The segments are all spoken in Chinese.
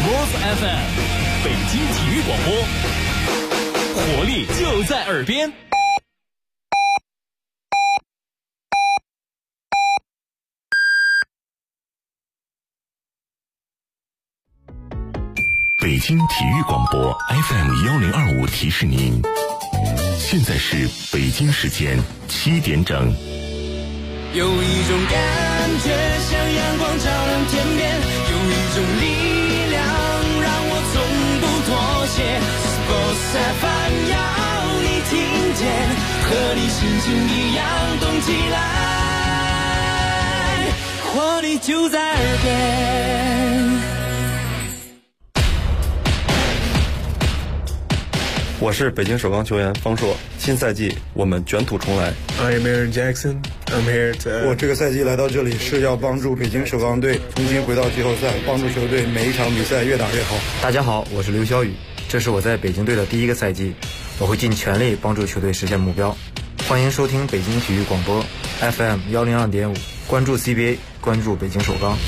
Boss FM， 北京体育广播，活力就在耳边。 北京体育广播 FM1025提示您，现在是北京时间7点整。 有一种感觉像阳光照亮天边，有一种力量让我从不妥协。Sports FM 要你听见，和你心情一样动起来，活力就在耳边。 我是北京首钢球员方硕，新赛季我们卷土重来。 I'm Aaron Jackson. I'm here to. 我这个赛季来到这里是要帮助北京首钢队重新回到季后赛，帮助球队每一场比赛越打越好。 大家好，我是刘晓宇，这是我在北京队的第一个赛季，我会尽全力帮助球队实现目标。欢迎收听北京体育广播 FM102.5，关注 CBA， 关注北京首钢。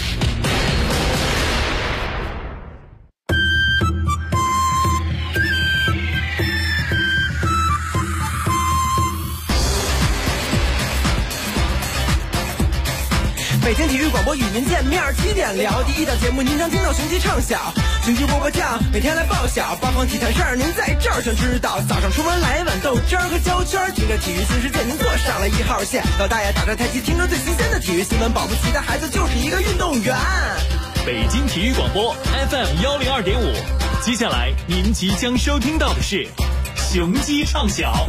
北京体育广播与您见面，7点聊第一档节目，您常听到雄鸡唱晓，雄鸡波波酱每天来报晓，八方体坛事儿您在这儿全知道。早上出门来碗豆汁儿和焦圈，听着体育新世界您坐上了1号线。老大爷打着太极，听着最新鲜的体育新闻，保不齐的孩子就是一个运动员。 北京体育广播 FM102.5， 接下来您即将收听到的是雄鸡唱晓。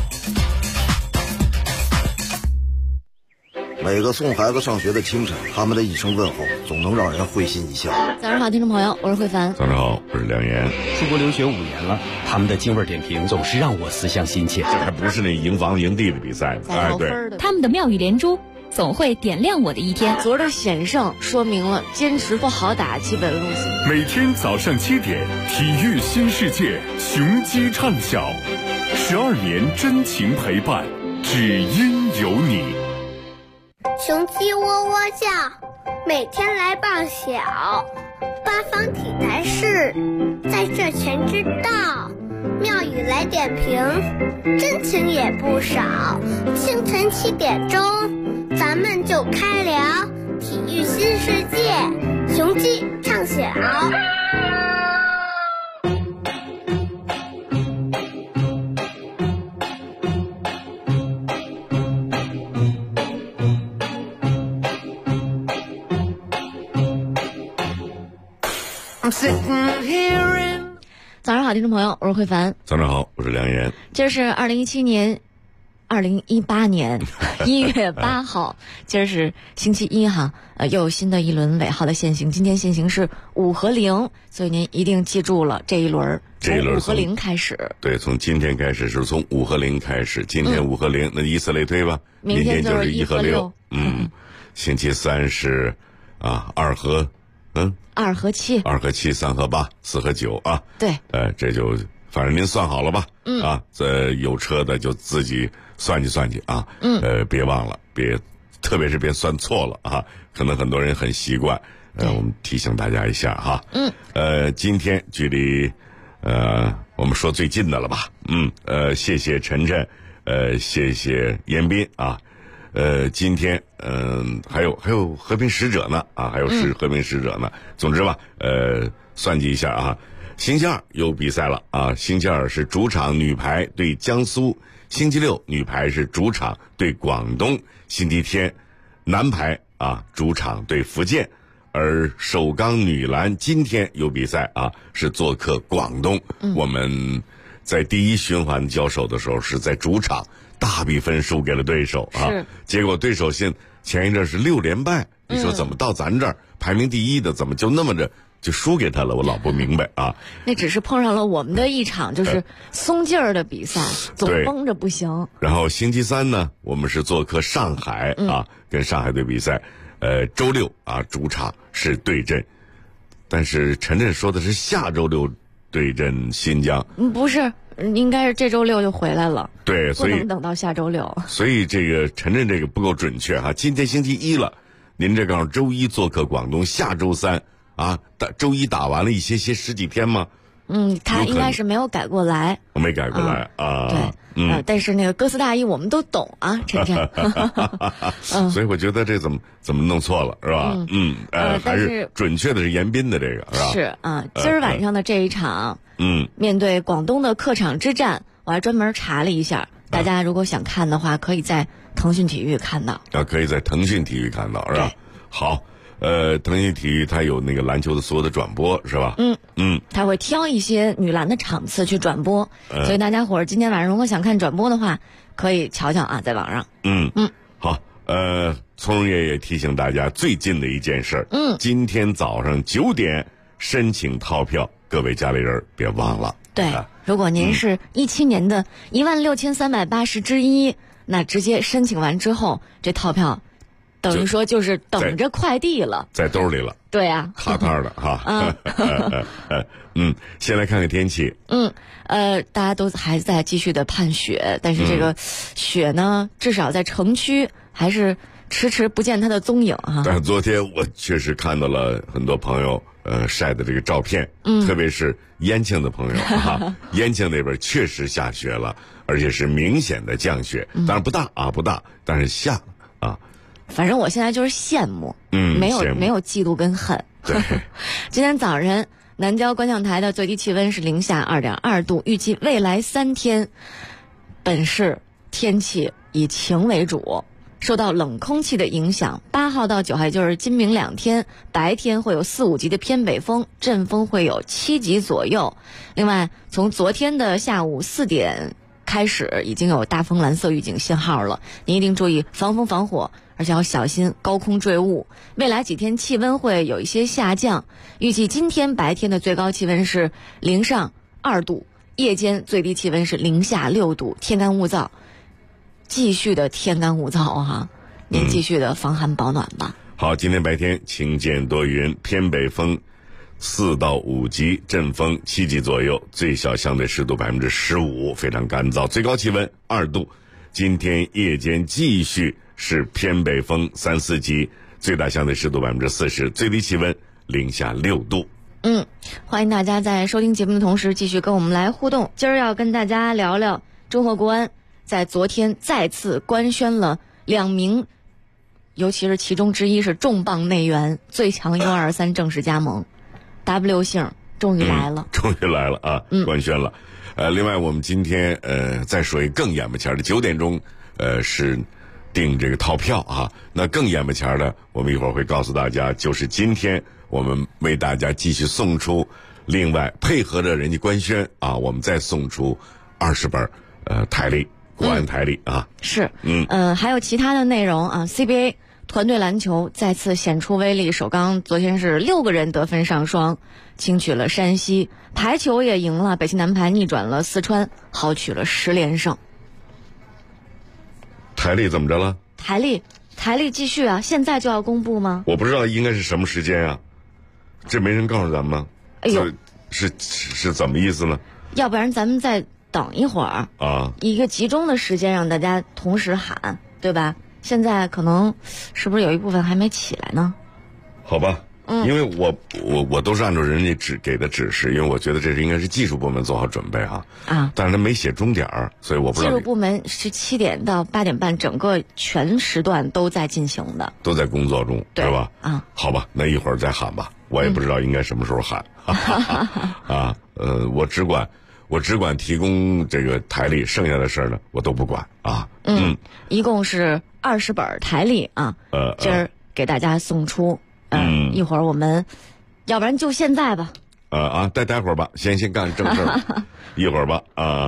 每个送孩子上学的清晨，他们的一声问候总能让人会心一笑。 早上好，听众朋友，我是慧凡。 早上好，我是梁岩。 出国留学5年了，他们的京味点评总是让我思乡心切。 这还不是那营房营地的比赛， 哎，对， 他们的妙语连珠总会点亮我的一天。 昨儿的险胜说明了坚持不好打基本路线。 每天早上7点，体育新世界，雄鸡唱晓，12年真情陪伴，只因有你。 雄鸡喔喔叫，每天来报晓，八方体坛事在这全知道，妙语来点评，真情也不少。清晨7点钟，咱们就开聊体育新世界，雄鸡唱晓。 早上好，听众朋友，我是慧凡。 早上好，我是梁岩。 这是2018年1月8号，今儿是星期一哈，又有新的一轮尾号的限行。今天限行是5和0，所以您一定记住了这一轮。从5和0开始。对， 从今天开始是从5和0开始。今天5和0，那以此类推吧。 明天就是1和6。 星期三是2和 2和7， 2和7，3和8，4和9啊。 对， 这就反正您算好了吧？这有车的就自己算计算计啊。别忘了，特别是别算错了啊。可能很多人很习惯，我们提醒大家一下哈。今天距离我们说最近的了吧？谢谢晨晨，谢谢严斌啊。今天还有和平使者呢啊，还有和平使者呢。总之吧，算计一下啊，星期2有比赛了啊。星期2是主场女排对江苏，星期6女排是主场对广东，星期天男排主场对福建，而首钢女篮今天有比赛啊，是做客广东。我们在第1循环交手的时候是在主场大比分输给了对手啊，结果对手前一阵是6连败，你说怎么到咱这儿排名第1的怎么就那么着就输给他了？我老不明白啊。 那只是碰上了我们的一场就是松劲儿的比赛，总绷着不行。 然后星期3呢，我们是做客上海跟上海队比赛，周6主场是对阵，但是陈震说的是下周6对阵新疆。 不是，应该是这周6就回来了。 对，所以不能等到下周6。 所以这个陈震这个不够准确哈。今天星期1了，您这刚好周1做客广东，下周3 啊，周一打完了一些十几天吗？ 他应该是没有改过来。 我没改过来啊。 对，但是那个歌词大意我们都懂啊，晨晨。 所以我觉得这怎么弄错了是吧？还是准确的是严彬的这个是吧？ 是啊，今儿晚上的这一场，面对广东的客场之战，我还专门查了一下，大家如果想看的话，可以在腾讯体育看到。 可以在腾讯体育看到是吧？好。腾讯体育它有那个篮球的所有的转播是吧？ 它会挑一些女篮的场次去转播，所以大家伙儿今天晚上如果想看转播的话，可以瞧瞧啊，在网上。 好，从容也提醒大家最近的一件事，今天早上9点申请套票，各位家里人别忘了。 对，如果您是17年的16380之一，那直接申请完之后，这套票。等于说就是等着快递了， 在兜里了。 对啊， 踏踏的哈。先来看看天气。 大家都还在继续的盼雪，但是这个雪呢，至少在城区还是迟迟不见它的踪影哈。 但是昨天我确实看到了很多朋友晒的这个照片，特别是延庆的朋友哈，延庆那边确实下雪了，而且是明显的降雪，当然不大，但是下啊。 反正我现在就是羡慕，没有嫉妒跟恨。 对， 今天早晨南郊观象台的最低气温是零下2.2度，预计未来3天，本市天气以晴为主，受到冷空气的影响，8号到9号，也就是今明2天，白天会有4、5级的偏北风，阵风会有7级左右。另外，从昨天的下午4点开始，已经有大风蓝色预警信号了，您一定注意防风防火。而且要小心高空坠物。未来几天气温会有一些下降，预计今天白天的最高气温是零上2度，夜间最低气温是零下6度，天干物燥，继续的天干物燥哈，您继续的防寒保暖吧。 好，今天白天晴间多云，偏北风4到5级，阵风7级左右，最小相对湿度15%，非常干燥，最高气温2度。今天夜间继续是偏北风3、4级，最大相对湿度40%，最低气温零下6度。 欢迎大家在收听节目的同时继续跟我们来互动。今儿要跟大家聊聊中赫国安在昨天再次官宣了2名，尤其是其中之一是重磅内援，最强U23正式加盟 W 姓终于来了， 终于来了啊！官宣了。另外我们今天再说一个更眼巴前的，9点钟是订这个套票啊。那更眼巴前的，我们一会儿会告诉大家，就是今天我们为大家继续送出，另外配合着人家官宣啊，我们再送出20本台历，国安台历啊。 是，还有其他的内容啊。CBA 团队篮球再次显出威力，首钢昨天是6个人得分上双，轻取了山西。排球也赢了，北京男排逆转了四川，豪取了10连胜。 台历怎么着了？ 台历继续啊，现在就要公布吗？ 我不知道应该是什么时间啊，这没人告诉咱们吗？ 哎呦， 是怎么意思呢？ 要不然咱们再等一会儿啊， 一个集中的时间让大家同时喊，对吧？现在可能是不是有一部分还没起来呢？ 好吧。因为我都是按照人家给的指示，因为我觉得这是应该是技术部门做好准备啊，但是他没写钟点儿，所以我不知道。 技术部门是7点到8点半，整个全时段都在进行的， 都在工作中，对吧？好吧，那一会儿再喊吧，我也不知道应该什么时候喊。我只管提供这个台历，剩下的事儿呢我都不管啊。 一共是20本台历啊，今儿给大家送出。一会儿我们，要不然就现在吧。 待会儿吧，先干正事儿，一会儿吧。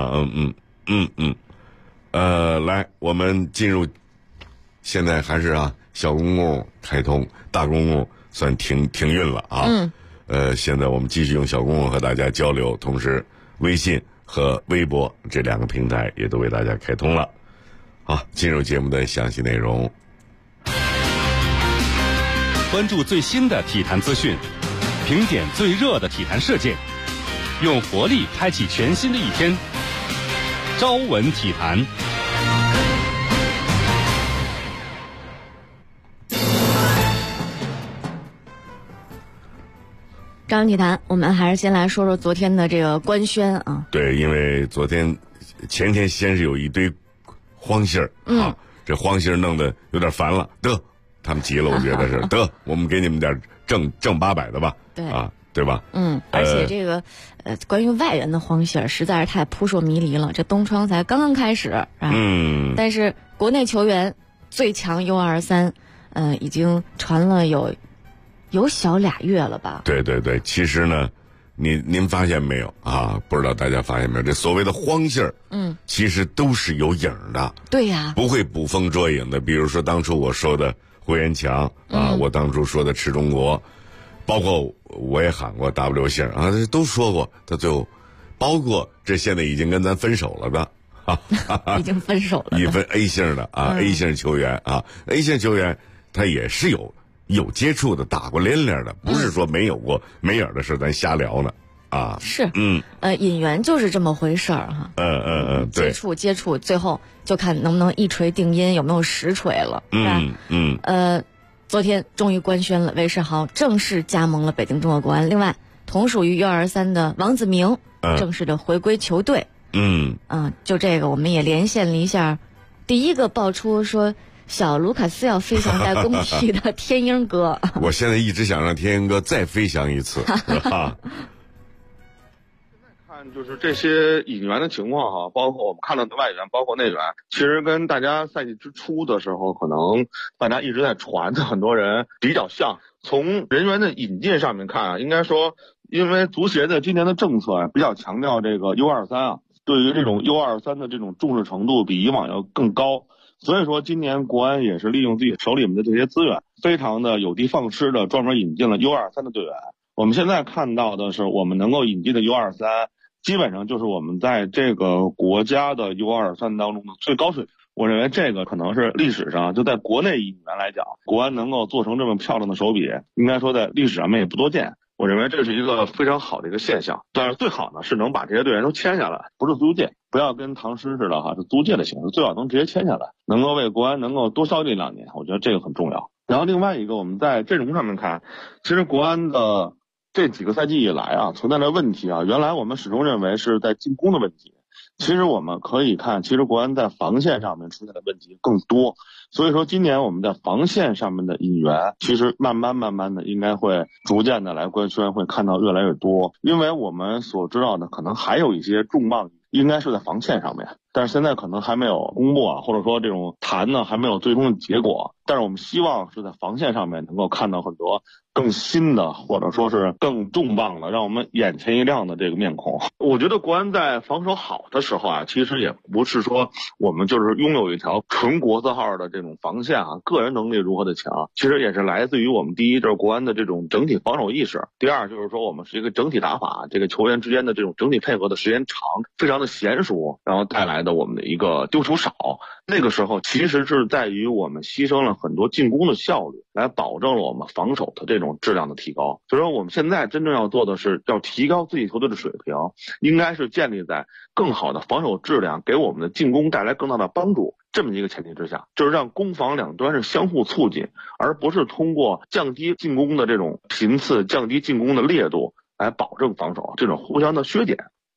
来，我们进入，现在还是小公共开通，大公共算停运了啊。现在我们继续用小公共和大家交流，同时微信和微博这2个平台也都为大家开通了。好，进入节目的详细内容。 关注最新的体坛资讯，评点最热的体坛事件，用活力开启全新的一天。朝闻体坛。 朝阳体坛，我们还是先来说说昨天的这个官宣啊。 对，因为前天先是有一堆荒信儿啊，这荒信儿弄得有点烦了，他们急了，我觉得是我们给你们点正800的吧， 对啊，对吧？ 而且这个关于外援的荒信儿实在是太扑朔迷离了，这冬窗才刚刚开始啊，但是国内球员最强 U23，已经传了有小2月了吧？ 对，其实呢，您发现没有啊？不知道大家发现没有？这所谓的荒信儿，其实都是有影的。 对呀， 不会捕风捉影的。比如说当初我说的胡延强啊，我当初说的赤中国，包括我也喊过 W 姓啊，这都说过。他最后，包括这现在已经跟咱分手了的， 已经分手了， 一分 A 姓的啊，A 姓球员啊 ，A 姓球员他也是有接触的，打过连连的，不是说没有过没影的事，咱瞎聊呢啊。 是，引援就是这么回事儿哈。 对， 接触，最后就看能不能一锤定音，有没有实锤了，是吧？昨天终于官宣了，韦世豪正式加盟了北京中国国安。另外，同属于 U23 的王子铭正式的回归球队。就这个，我们也连线了一下，第一个爆出说小卢卡斯要飞翔在工体的天鹰哥。 我现在一直想让天鹰哥再飞翔一次。 就是这些引援的情况哈，包括我们看到的外援，包括内援，其实跟大家赛季之初的时候，可能大家一直在传的很多人比较像。从人员的引进上面看啊，应该说，因为足协的今年的政策比较强调这个 U23啊，对于这种 U23的这种重视程度比以往要更高。所以说，今年国安也是利用自己手里面的这些资源，非常的有的放矢的，专门引进了 U23的队员。我们现在看到的是，我们能够引进的 U23。基本上就是我们在这个国家的 U23当中的最高水平。我认为这个可能是历史上就在国内引援来讲，国安能够做成这么漂亮的手笔，应该说在历史上面也不多见。我认为这是一个非常好的一个现象。但是最好呢是能把这些队员都签下来，不是租借，不要跟唐诗似的哈，是租借的形式，最好能直接签下来，能够为国安能够多效力2年，我觉得这个很重要。然后另外一个，我们在阵容上面看，其实国安的这几个赛季以来啊，存在的问题啊，原来我们始终认为是在进攻的问题。其实我们可以看，其实国安在防线上面出现的问题更多。所以说今年我们在防线上面的引援，其实慢慢的应该会逐渐的来官宣，会看到越来越多。因为我们所知道的可能还有一些重磅应该是在防线上面，但是现在可能还没有公布啊，或者说这种谈呢还没有最终的结果。但是我们希望是在防线上面能够看到很多更新的，或者说是更重磅的，让我们眼前一亮的这个面孔。我觉得国安在防守好的时候啊，其实也不是说我们就是拥有一条纯国字号的这种防线啊，个人能力如何的强，其实也是来自于我们第一就是国安的这种整体防守意识，第二就是说我们是一个整体打法，这个球员之间的这种整体配合的时间长，非常的娴熟，然后带来的我们的一个丢球少。那个时候其实是在于我们牺牲了很多进攻的效率，来保证了我们防守的这种质量的提高。所以说我们现在真正要做的是要提高自己球队的水平，应该是建立在更好的防守质量给我们的进攻带来更大的帮助这么一个前提之下，就是让攻防两端是相互促进，而不是通过降低进攻的这种频次，降低进攻的烈度来保证防守这种互相的削减。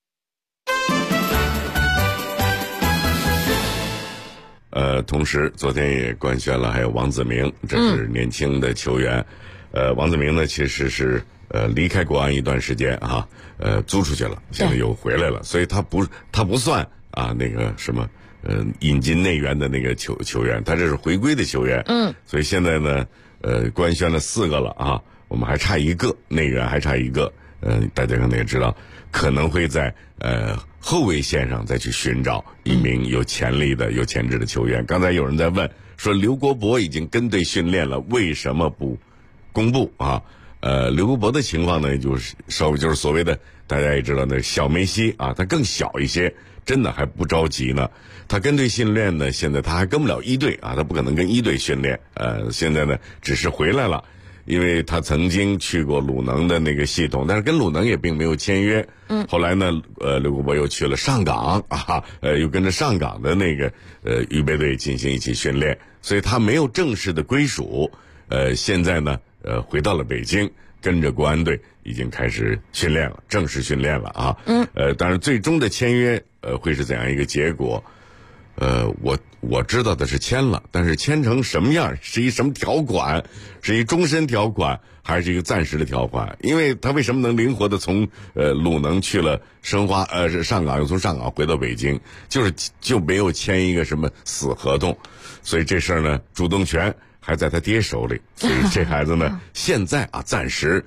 同时昨天也官宣了还有王子铭，这是年轻的球员。王子铭呢其实是离开国安一段时间啊，租出去了，现在又回来了，所以他不算啊那个什么引进内援的那个球员，他这是回归的球员。所以现在呢官宣了4个了啊，我们还差1个内援，还差1个。大家可能也知道，可能会在后卫线上再去寻找一名有潜力的、有潜质的球员。刚才有人在问说，刘国博已经跟队训练了，为什么不公布啊？刘国博的情况呢，就是所谓的大家也知道的小梅西啊，他更小一些，真的还不着急呢。他跟队训练呢，现在他还跟不了一队啊，他不可能跟一队训练。现在呢，只是回来了。因为他曾经去过鲁能的那个系统，但是跟鲁能也并没有签约。后来呢，刘国博又去了上港啊，又跟着上港的那个预备队进行一起训练，所以他没有正式的归属。现在呢，回到了北京， 跟着国安队已经开始训练了，正式训练了啊。当然最终的签约会是怎样一个结果？我知道的是签了，但是签成什么样，是一什么条款，是一终身条款还是一个暂时的条款？因为他为什么能灵活的从鲁能去了申花，上港，又从上港回到北京，就没有签一个什么死合同，所以这事儿呢，主动权还在他爹手里，所以这孩子呢，现在暂时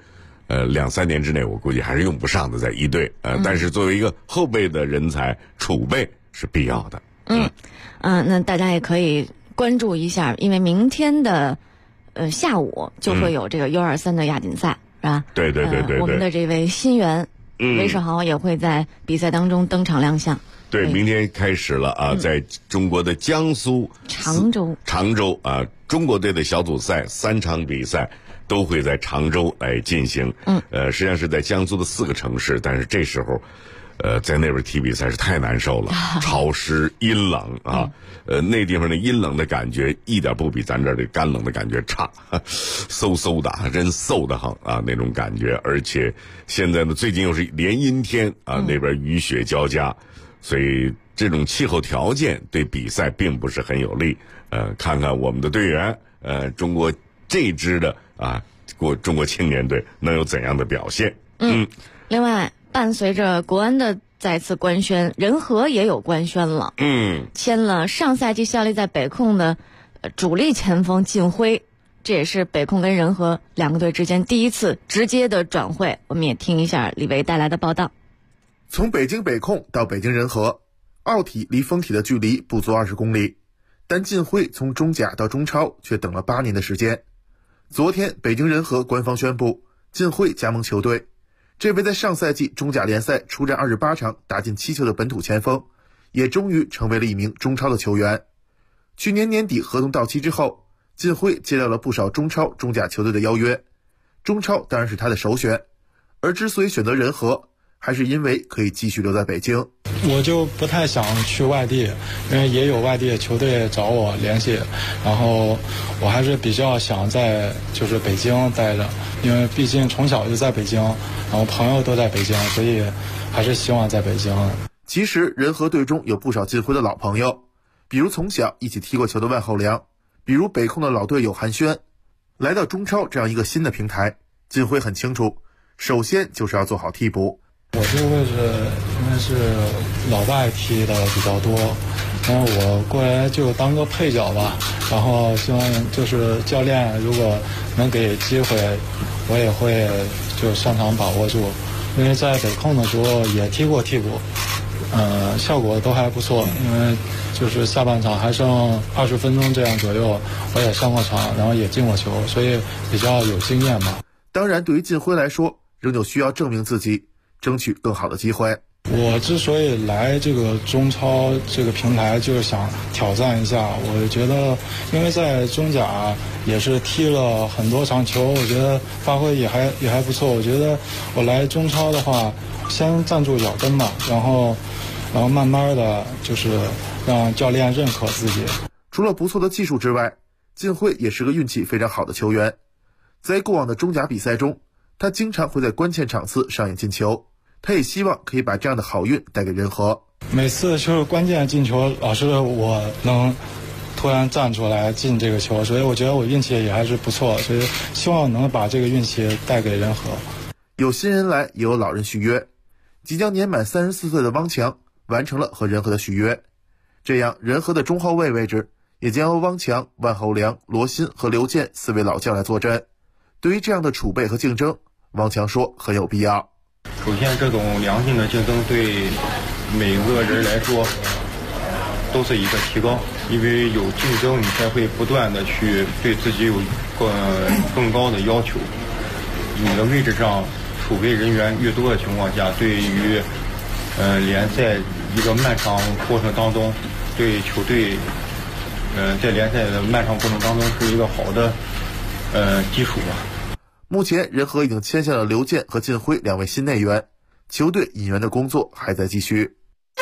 2-3年之内，我估计还是用不上的，在一队但是作为一个后备的人才储备是必要的。 那大家也可以关注一下，因为明天的下午就会有这个U23的亚锦赛，是吧？ 对， 我们的这位新援韦世豪也会在比赛当中登场亮相。 对，明天开始了在中国的江苏常州中国队的小组赛3场比赛都会在常州来进行。实际上是在江苏的4个城市，但是这时候在那边踢比赛是太难受了，潮湿阴冷那地方的阴冷的感觉一点不比咱这儿的干冷的感觉差，嗖嗖的，真嗖得很那种感觉。而且现在呢，最近又是连阴天那边雨雪交加，所以这种气候条件对比赛并不是很有利。看看我们的队员，中国这支的中国青年队能有怎样的表现？ 另外，伴随着国安的再次官宣，人和也有官宣了。签了上赛季效力在北控的主力前锋靳辉，这也是北控跟人和2个队之间第一次直接的转会。我们也听一下李维带来的报道。 从北京北控到北京人和，奥体离丰体的距离不足20公里，但靳辉从中甲到中超却等了8年的时间。昨天，北京人和官方宣布靳辉加盟球队。这位在上赛季中甲联赛出战28场打进7球的本土前锋，也终于成为了一名中超的球员。去年年底合同到期之后，靳辉接到了不少中超中甲球队的邀约，中超当然是他的首选。而之所以选择人和，还是因为可以继续留在北京。 我就不太想去外地，因为也有外地球队找我联系，然后我还是比较想在就是北京待着，因为毕竟从小就在北京，然后朋友都在北京，所以还是希望在北京。 其实人和队中有不少靳辉的老朋友，比如从小一起踢过球的万厚良，比如北控的老队友韩轩。来到中超这样一个新的平台，靳辉很清楚，首先就是要做好替补。 我这个位置因为是老外踢的比较多，然后我过来就当个配角吧，然后希望就是教练如果能给机会，我也会就上场把握住。因为在北控的时候也踢过替补，效果都还不错，因为就是下半场还剩20分钟这样左右，我也上过场，然后也进过球，所以比较有经验吧。 当然对于靳辉来说，仍旧需要证明自己，争取更好的机会。 我之所以来这个中超这个平台，就是想挑战一下。我觉得因为在中甲也是踢了很多场球，我觉得发挥也还不错。我觉得我来中超的话，先站住脚跟吧，然后慢慢的就是让教练认可自己。 除了不错的技术之外，靳辉也是个运气非常好的球员。在过往的中甲比赛中，他经常会在关键场次上演进球，他也希望可以把这样的好运带给人和。 每次就是关键进球，老是我能突然站出来进这个球，所以我觉得我运气也还是不错，所以希望能把这个运气带给人和。 有新人来，也有老人续约。即将年满34岁的汪强完成了和人和的续约，这样人和的中后卫位置也将由汪强、万厚良、罗新和刘健4位老将来坐镇。对于这样的储备和竞争，汪强说很有必要。 首先，这种良性的竞争对每个人来说都是一个提高，因为有竞争，你才会不断的去对自己有更高的要求。你的位置上储备人员越多的情况下，对于联赛一个漫长过程当中，对球队在联赛的漫长过程当中是一个好的基础吧。 目前人和已经签下了刘健和靳辉2位新内援，球队引援的工作还在继续。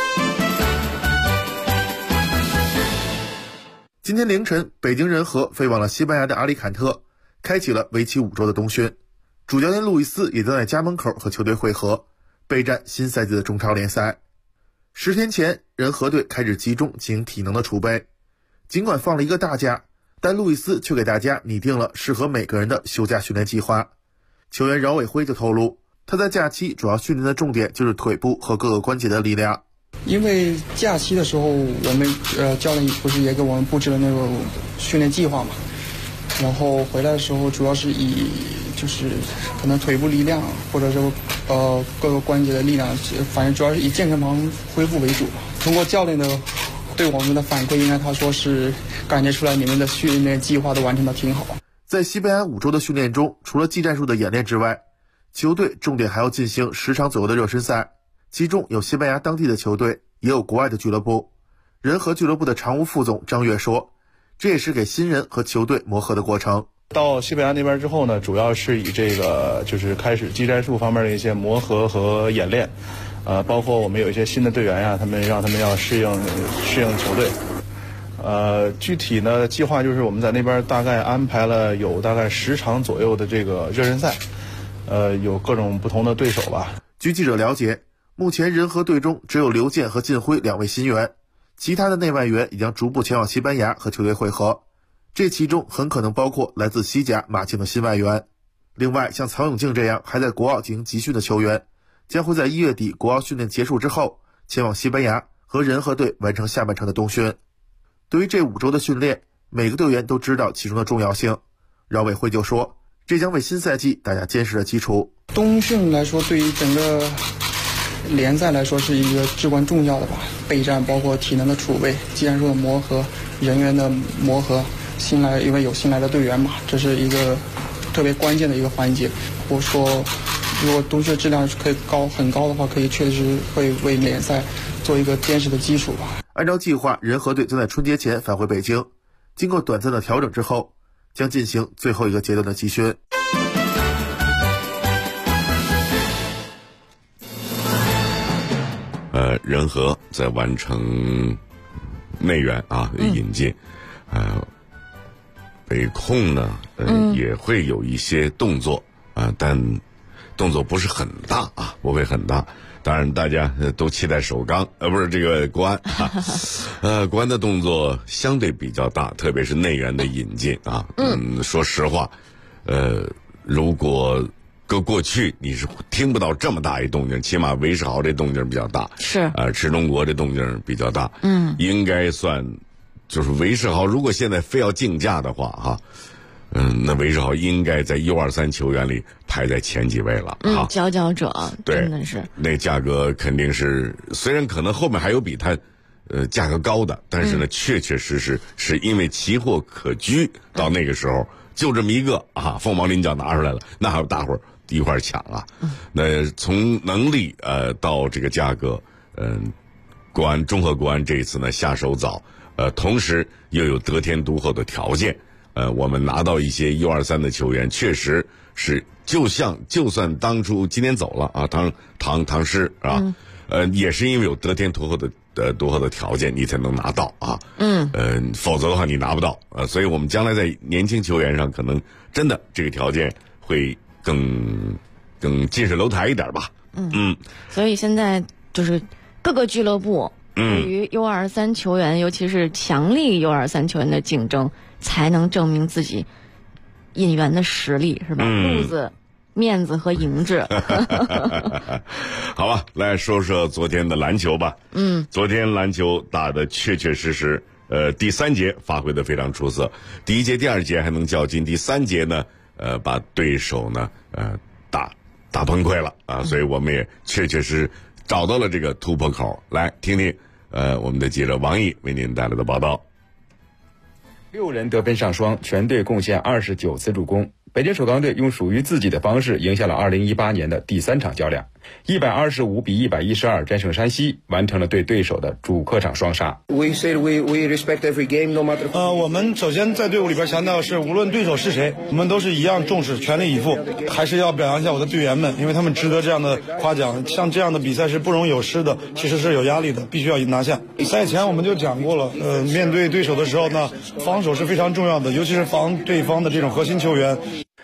今天凌晨，北京人和飞往了西班牙的阿里坎特，开启了为期5周的冬训。 主教练路易斯也在家门口和球队会合，备战新赛季的中超联赛。10天前，人和队开始集中进行体能的储备。尽管放了一个大假，但路易斯却给大家拟定了适合每个人的休假训练计划。球员饶伟辉就透露，他在假期主要训练的重点就是腿部和各个关节的力量。 因为假期的时候，我们教练不是也给我们布置了那个训练计划嘛，然后回来的时候主要是以就是可能腿部力量或者说各个关节的力量，反正主要是以健身房恢复为主。通过教练的对我们的反馈，应该他说是感觉出来你们的训练计划都完成的挺好。 在西班牙5周的训练中，除了技战术的演练之外，球队重点还要进行10场左右的热身赛，其中有西班牙当地的球队，也有国外的俱乐部。人和俱乐部的常务副总张悦说，这也是给新人和球队磨合的过程。 到西班牙那边之后呢，主要是以这个就是开始技战术方面的一些磨合和演练，包括我们有一些新的队员呀，让他们要适应球队。具体呢计划就是我们在那边大概安排了有大概10场左右的这个热身赛，有各种不同的对手吧。 据记者了解，目前人和队中只有刘健和靳辉2位新援，其他的内外援已将逐步前往西班牙和球队会合。这其中很可能包括来自西甲马竞的新外援。另外，像曹永静这样还在国奥进行集训的球员，将会在1月底国奥训练结束之后，前往西班牙和人和队完成下半程的冬训。对于这5周的训练，每个队员都知道其中的重要性。饶伟辉就说，这将为新赛季打下坚实的基础。 冬训来说，对于整个联赛来说是一个至关重要的吧，备战包括体能的储备、技战术的磨合、人员的磨合，因为有新来的队员嘛，这是一个特别关键的一个环节。我说，如果冬训质量可以很高的话，可以确实会为联赛做一个坚实的基础吧。 按照计划，人和队将在春节前返回北京，经过短暂的调整之后，将进行最后一个阶段的集训。 人和在完成内援引进，北控呢也会有一些动作但动作不是很大不会很大。当然大家都期待首钢不是这个国安国安的动作相对比较大，特别是内援的引进说实话如果过去你是听不到这么大一动静，起码韦世豪这动静比较大， 是池中国这动静比较大，应该算就是韦世豪如果现在非要竞价的话那韦世豪应该在U23球员里排在前几位了佼佼者， 对， 真的是那价格肯定是，虽然可能后面还有比他价格高的，但是呢确确实实是因为奇货可居，到那个时候就这么一个凤毛麟角拿出来了，那还有大伙儿一块抢那从能力到这个价格中和国安这一次呢下手早，同时又有得天独厚的条件，我们拿到一些U23的球员，确实是就算当初今天走了唐诗也是因为有得天独厚的条件，你才能拿到否则的话你拿不到所以我们将来在年轻球员上可能真的这个条件会更近水楼台一点吧。 所以现在就是各个俱乐部对于U23球员，尤其是强力U23球员的竞争，才能证明自己引援的实力，是吧？路子、面子和赢质。 好吧，来说说昨天的篮球吧。昨天篮球打得确确实实，第3节发挥得非常出色，第1节、第2节还能较劲，第3节呢，把对手呢，打崩溃了所以我们也确确实找到了这个突破口。来听听，我们的记者王毅为您带来的报道。 6人得分上双，全队贡献29次助攻。北京首钢队用属于自己的方式赢下了2018年的第3场较量，125比112战胜山西，完成了对对手的主客场双杀。 我们首先在队伍里边强调是，无论对手是谁，我们都是一样重视，全力以赴。还是要表扬一下我的队员们，因为他们值得这样的夸奖。像这样的比赛是不容有失的，其实是有压力的，必须要拿下。赛前我们就讲过了，面对对手的时候呢，防守是非常重要的，尤其是防对方的这种核心球员。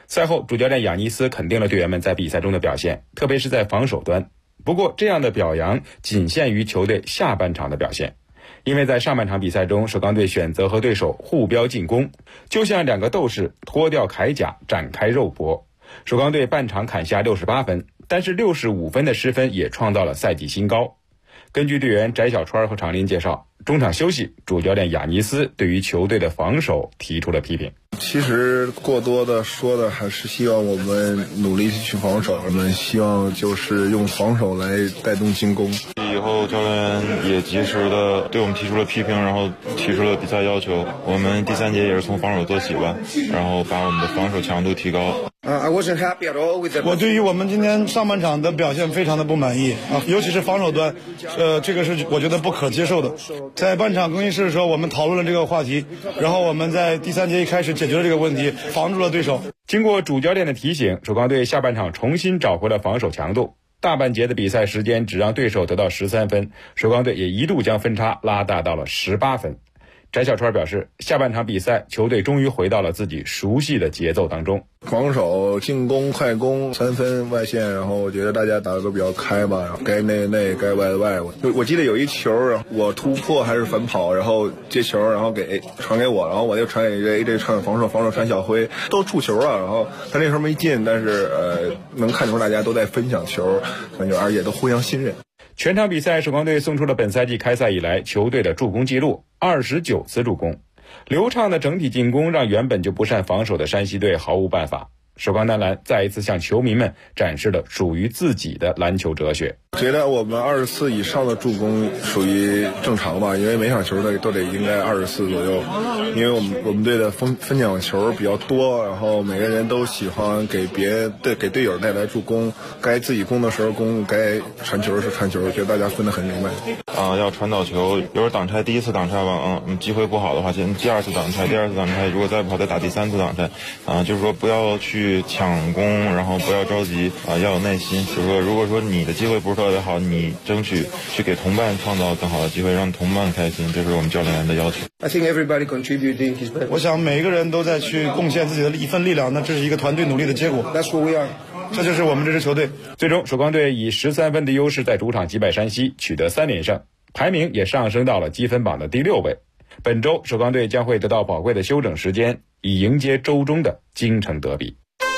赛后，主教练雅尼斯肯定了队员们在比赛中的表现，特别是在防守端。不过，这样的表扬仅限于球队下半场的表现，因为在上半场比赛中，首钢队选择和对手互飙进攻，就像两个斗士脱掉铠甲展开肉搏。首钢队半场砍下68分，但是65分的失分也创造了赛季新高。根据队员翟小川和常林介绍，中场休息，主教练雅尼斯对于球队的防守提出了批评。 其实过多的说的还是希望我们努力去防守，我们希望就是用防守来带动进攻。 以后教练也及时的对我们提出了批评，然后提出了比赛要求。我们第3节也是从防守做起吧，然后把我们的防守强度提高。 我对于我们今天上半场的表现非常的不满意啊，尤其是防守端，这个是我觉得不可接受的。在半场更衣室的时候，我们讨论了这个话题，然后我们在第3节一开始解决了这个问题，防住了对手。 经过主教练的提醒，首钢队下半场重新找回了防守强度。大半节的比赛时间只让对手得到13分，首钢队也一度将分差拉大到了18分。翟小川表示，下半场比赛球队终于回到了自己熟悉的节奏当中， 防守、进攻、快攻、3分外线，然后我觉得大家打得都比较开吧，该内该外的外。我记得有一球，我突破还是反跑，然后接球，然后传给我，然后我就传给AJ传防守传小辉，都触球了，然后他那时候没进，但是能看出大家都在分享球，而且都互相信任。 全场比赛，首钢队送出了本赛季开赛以来球队的助攻纪录，29次助攻。流畅的整体进攻让原本就不善防守的山西队毫无办法。首钢男篮再一次向球迷们展示了属于自己的篮球哲学。 觉得我们24以上的助攻属于正常吧，因为每场球都得应该24左右，因为我们队的分享球比较多，然后每个人都喜欢给队友带来助攻，该自己攻的时候攻，该传球是传球，觉得大家分得很明白。 要传导球，有时候挡拆第1次挡拆吧，机会不好的话，第2次挡拆，第2次挡拆，如果再不好再打第3次挡拆，就是说不要去抢攻，然后不要着急要有耐心。就是说，如果说你的机会不是特别好，你争取去给同伴创造更好的机会，让同伴开心，这是我们教练员的要求。 我想每一个人都在去贡献自己的一份力量，那这是一个团队努力的结果。这就是我们这支球队。 最终，首钢队以13分的优势在主场击败山西，取得3连胜，排名也上升到了积分榜的第6位。本周，首钢队将会得到宝贵的休整时间，以迎接周中的京城德比。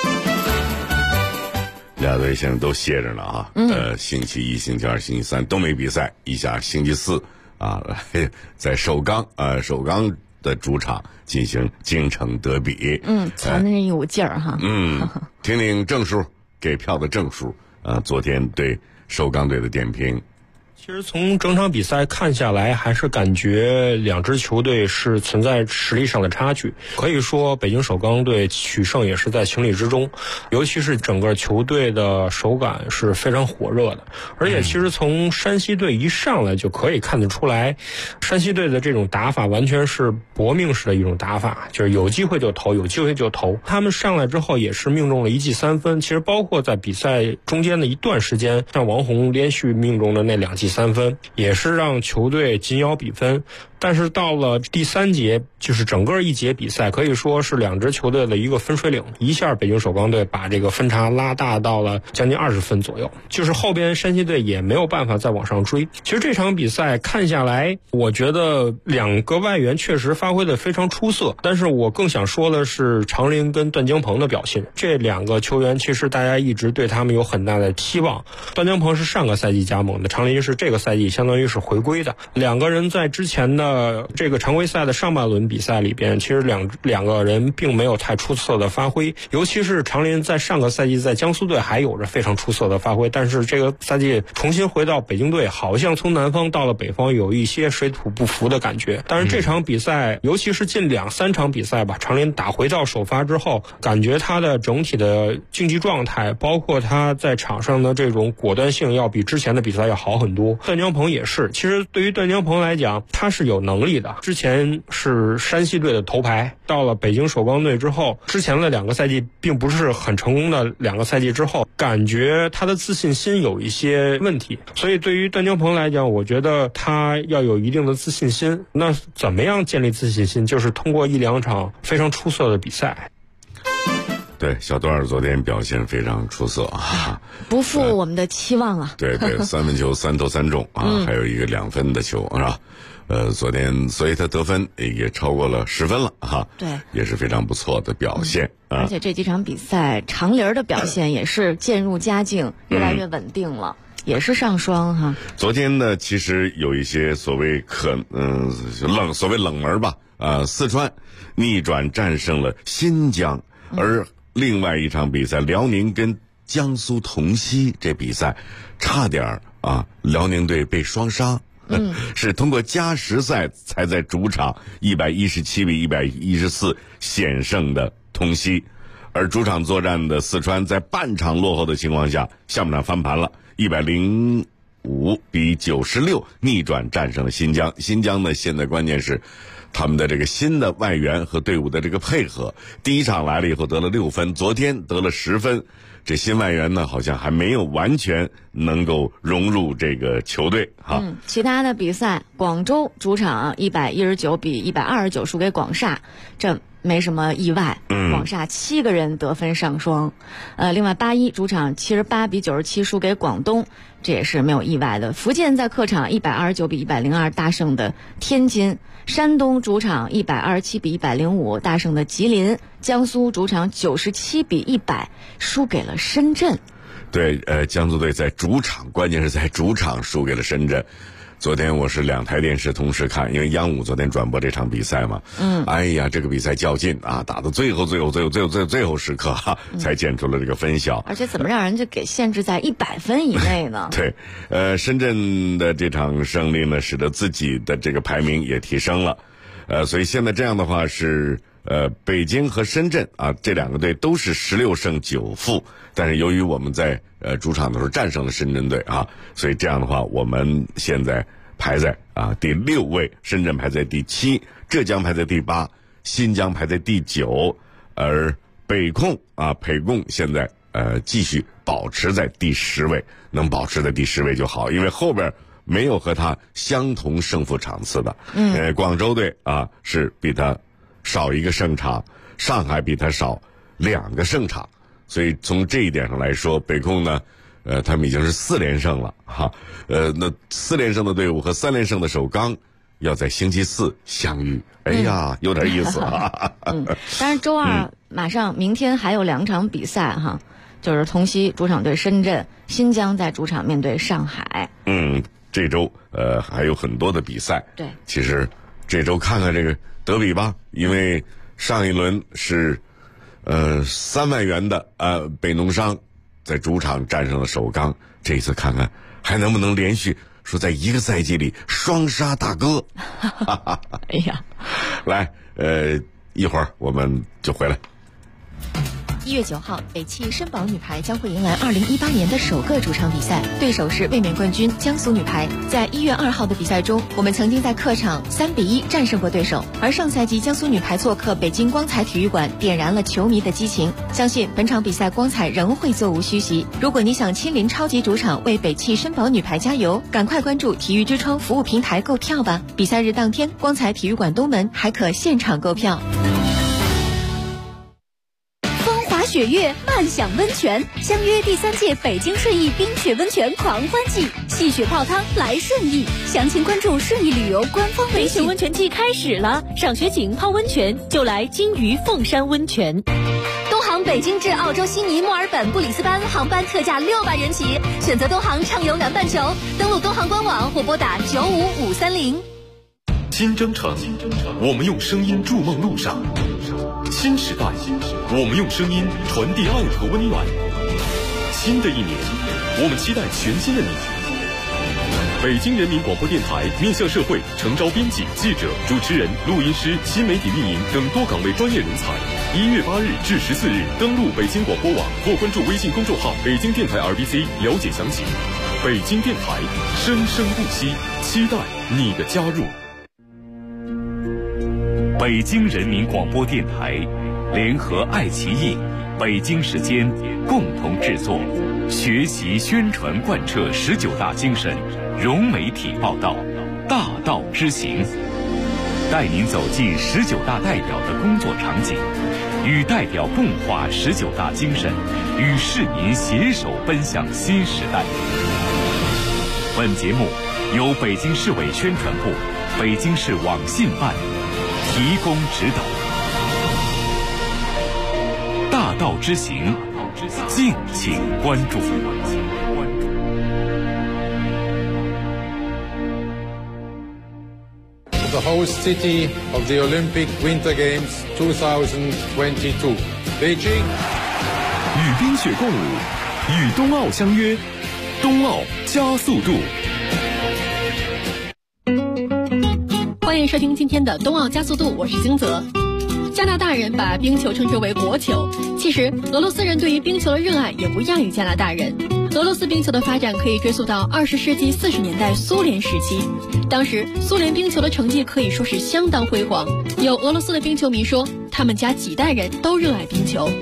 俩队现在都歇着呢啊，星期1、星期2、星期3都没比赛，一下星期4在首钢的主场进行京城德比， 瞧那一股劲儿哈， 听听郑叔给票的郑叔昨天对首钢队的点评。 其实从整场比赛看下来，还是感觉两支球队是存在实力上的差距。可以说北京首钢队取胜也是在情理之中，尤其是整个球队的手感是非常火热的。而且其实从山西队一上来就可以看得出来，山西队的这种打法完全是搏命式的一种打法，就是有机会就投，有机会就投。他们上来之后也是命中了1记3分，其实包括在比赛中间的一段时间，像王宏连续命中的那2记3分，也是让球队紧咬比分。但是到了第3节，就是整个一节比赛可以说是两支球队的一个分水岭，一下北京首钢队把这个分差拉大到了将近20分左右，就是后边山西队也没有办法再往上追。其实这场比赛看下来，我觉得2个外援确实发挥的非常出色，但是我更想说的是常林跟段江鹏的表现。这2个球员其实大家一直对他们有很大的期望，段江鹏是上个赛季加盟的，常林是这个赛季相当于是回归的。2个人在之前的这个常规赛的上半轮比赛里边，其实两个人并没有太出色的发挥，尤其是常林在上个赛季在江苏队还有着非常出色的发挥，但是这个赛季重新回到北京队，好像从南方到了北方有一些水土不服的感觉。但是这场比赛，尤其是近2-3场比赛吧，常林打回到首发之后，感觉他的整体的竞技状态，包括他在场上的这种果断性要比之前的比赛要好很多。段江鹏也是，其实对于段江鹏来讲，他是有能力的，之前是山西队的头牌，到了北京首钢队之后，之前的2个赛季并不是很成功的2个赛季之后，感觉他的自信心有一些问题，所以对于段江鹏来讲，我觉得他要有一定的自信心。那怎么样建立自信心？就是通过1-2场非常出色的比赛。 对，小段儿昨天表现非常出色啊， 不负我们的期望啊。 对对，3分球3投3中啊，还有一个2分的球是吧？昨天所以他得分也超过了10分了哈。 对， 也是非常不错的表现。 而且这几场比赛长林的表现也是渐入佳境，越来越稳定了。也是上双哈。 昨天呢，其实有一些所谓所谓冷门吧，四川逆转战胜了新疆，而另外一场比赛辽宁跟江苏同曦这比赛，差点辽宁队被双杀，是通过加时赛才在主场117比114险胜的同曦，而主场作战的四川在半场落后的情况下，下半场翻盘了。105比96逆转战胜了新疆。新疆呢，现在关键是他们的这个新的外援和队伍的这个配合。第一场来了以后得了6分，昨天得了10分。这新外援呢，好像还没有完全能够融入这个球队哈。 其他的比赛，广州主场119比129输给广厦，这没什么意外。广厦7个人得分上双。另外81主场78比97输给广东，这也是没有意外的。福建在客场129比102大胜的天津，山东主场127比105大胜的吉林，江苏主场97比100输给了深圳。 对，江苏队在主场，关键是在主场输给了深圳。昨天我是2台电视同时看，因为央五昨天转播这场比赛嘛。哎呀，这个比赛较劲啊，打到最后时刻才见出了这个分晓。 而且怎么让人就给限制在100分以内呢？ 对，深圳的这场胜利呢，使得自己的这个排名也提升了。所以现在这样的话是北京和深圳这两个队都是16胜9负，但是由于我们在主场的时候战胜了深圳队所以这样的话我们现在排在第6位，深圳排在第7，浙江排在第8，新疆排在第9，而北控现在继续保持在第10位，能保持在第10位就好，因为后边没有和他相同胜负场次的。广州队是比他少1个胜场，上海比他少2个胜场，所以从这一点上来说，北控呢，他们已经是4连胜了那4连胜的队伍和3连胜的首钢要在星期4相遇，哎呀，有点意思当然周二马上明天还有2场比赛就是同曦主场对深圳，新疆在主场面对上海。 这周还有很多的比赛。 对， 其实这周看看这个德比吧，因为上一轮是3万元的北农商在主场战胜了首钢，这一次看看还能不能连续说在一个赛季里双杀大哥。 哎呀， 来一会儿我们就回来。 1月9号，北汽绅宝女排将会迎来2018年的首个主场比赛，对手是卫冕冠军江苏女排。在1月2号的比赛中，我们曾经在客场3比1战胜过对手，而上赛季江苏女排做客北京光彩体育馆，点燃了球迷的激情。相信本场比赛光彩仍会座无虚席。如果你想亲临超级主场为北汽绅宝女排加油，赶快关注体育之窗服务平台购票吧。比赛日当天，光彩体育馆东门还可现场购票。 雪月漫享温泉，相约第3届北京顺义冰雪温泉狂欢季，戏雪泡汤来顺义，详情关注顺义旅游官方微信。 冰雪温泉季开始了，赏雪景泡温泉就来金鱼凤山温泉。 东航北京至澳洲悉尼、墨尔本、布里斯班航班特价600元起，选择东航畅游南半球，登录东航官网或拨打95530。 新征程，我们用声音筑梦路上。新时代，我们用声音传递爱和温暖。新的一年，我们期待全新的你。北京人民广播电台面向社会诚招编辑、记者、主持人、录音师、新媒体运营等多岗位专业人才。1月8日至14日，登录北京广播网或关注微信公众号北京电台 RBC 了解详情。北京电台，生生不息，期待你的加入。 北京人民广播电台联合爱奇艺、北京时间共同制作，学习宣传贯彻19大精神，融媒体报道，大道之行，带您走进19大代表的工作场景， 与代表共话19大精神，与市民携手奔向新时代。本节目由北京市委宣传部、北京市网信办提供指导。大道之行，敬请关注。 The host city of the Olympic Winter Games 2022, Beijing. 与冰雪共舞，与冬奥相约，冬奥加速度。 欢迎收听今天的冬奥加速度，我是金泽。加拿大人把冰球称之为国球，其实俄罗斯人对于冰球的热爱也不亚于加拿大人。俄罗斯冰球的发展可以追溯到20世纪40年代苏联时期，当时苏联冰球的成绩可以说是相当辉煌。有俄罗斯的冰球迷说，他们家几代人都热爱冰球。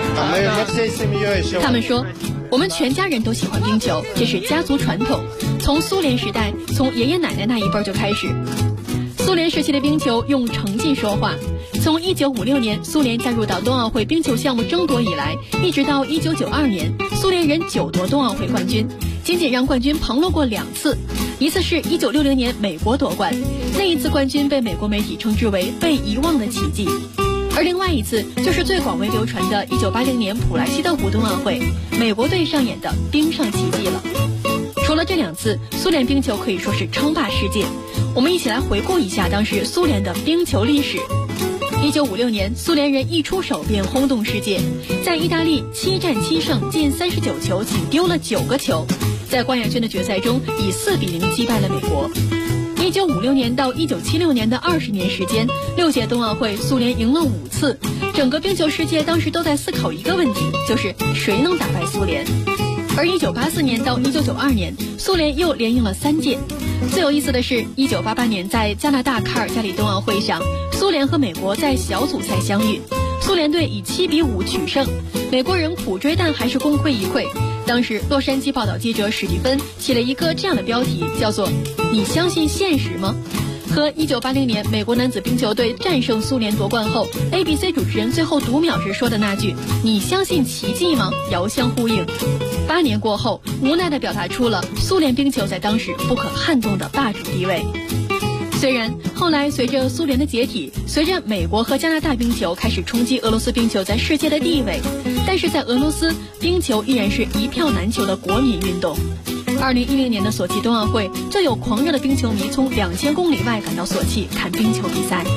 他们说，我们全家人都喜欢冰球，这是家族传统，从苏联时代，从爷爷奶奶那一辈就开始。苏联时期的冰球用成绩说话，从1956年苏联加入到冬奥会冰球项目争夺以来，一直到1992年，苏联人9夺冬奥会冠军，仅仅让冠军旁落过2次，一次是1960年美国夺冠，那一次冠军被美国媒体称之为被遗忘的奇迹，而另外一次就是最广为流传的1980年普莱西德湖冬奥会，美国队上演的冰上奇迹了。除了这2次，苏联冰球可以说是称霸世界。我们一起来回顾一下当时苏联的冰球历史。1956年，苏联人一出手便轰动世界，在意大利7战7胜，进39球，仅丢了9个球，在冠亚军的决赛中以4-0击败了美国。1956年到1976年的20年时间，6届冬奥会苏联赢了5次，整个冰球世界当时都在思考一个问题，就是谁能打败苏联。而1984年到1992年，苏联又连赢了3届。最有意思的是，1988年在加拿大卡尔加里冬奥会上，苏联和美国在小组赛相遇，苏联队以7-5取胜，美国人苦追但还是功亏一篑。当时洛杉矶报道记者史蒂芬起了一个这样的标题，叫做“你相信现实吗？”和1980年美国男子冰球队战胜苏联夺冠后 ABC 主持人最后读秒时说的那句“你相信奇迹吗”遥相呼应。8年过后，无奈地表达出了苏联冰球在当时不可撼动的霸主地位。虽然后来随着苏联的解体，随着美国和加拿大冰球开始冲击俄罗斯冰球在世界的地位，但是在俄罗斯，冰球依然是一票难求的国民运动。2010年的索契冬奥会，就有狂热的冰球迷从2000公里外赶到索契看冰球比赛。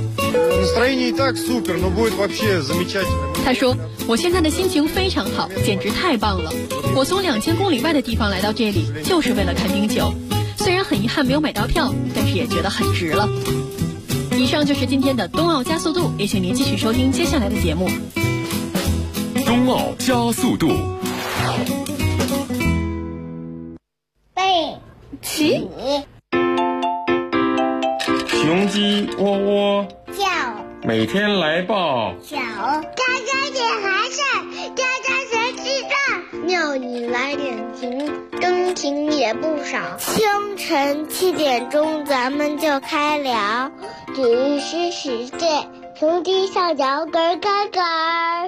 他说，我现在的心情非常好，简直太棒了。我从2000公里外的地方来到这里，就是为了看冰球。虽然很遗憾没有买到票，但是也觉得很值了。以上就是今天的冬奥加速度，也请您继续收听接下来的节目。 冬奥加速度。 背起， 雄鸡喔喔叫， 每天来报小，喳喳点寒碜，喳喳学鸡蛋，庙里来点情，真情也不少。清晨7点钟咱们就开聊，只是世界，从地上摇杆杆杆。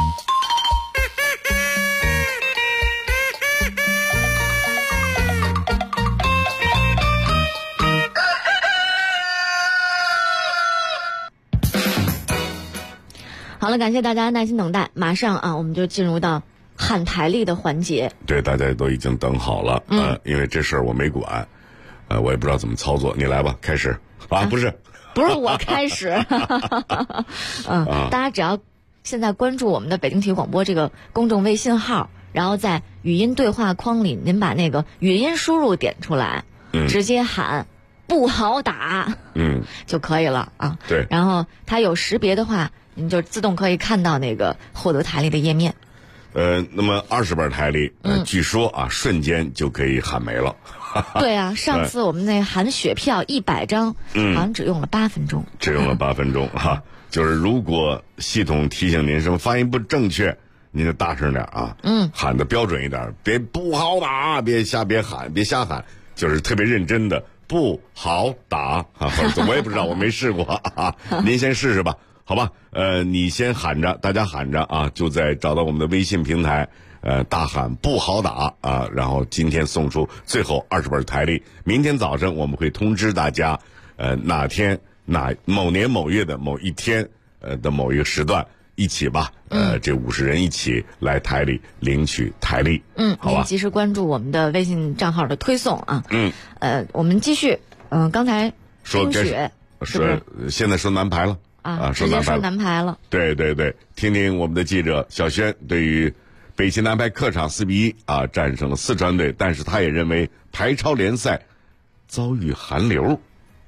好了，感谢大家耐心等待，马上啊，我们就进入到喊台历的环节。 对，大家都已经等好了，因为这事儿我没管，我也不知道怎么操作，你来吧，开始啊，不是我开始，大家只要现在关注我们的北京体育广播这个公众微信号，然后在语音对话框里，您把那个语音输入点出来，直接喊不好打，就可以了啊。 对， 然后它有识别的话，您就自动可以看到那个获得台历的页面。 那么20本台历，据说啊，瞬间就可以喊没了。 对啊，上次我们那喊雪票100张，好像只用了8分钟。 只用了8分钟哈，就是如果系统提醒您什么发音不正确，您就大声点啊，喊的标准一点，别不好打，别瞎喊，就是特别认真的不好打啊。我也不知道，我没试过啊，您先试试吧。 好吧，你先喊着，大家喊着啊，就在找到我们的微信平台，大喊不好打啊，然后今天送出最后20本台历，明天早上我们会通知大家，哪天某年某月的某一天的某一个时段一起吧，这50人一起来台里领取台历，好吧， 您及时关注我们的微信账号的推送啊，我们继续，刚才说现在说男排了。 直接说男排了。 对，听听我们的记者小轩对于北齐男排客场4比1战胜了四川队，但是他也认为排超联赛遭遇寒流。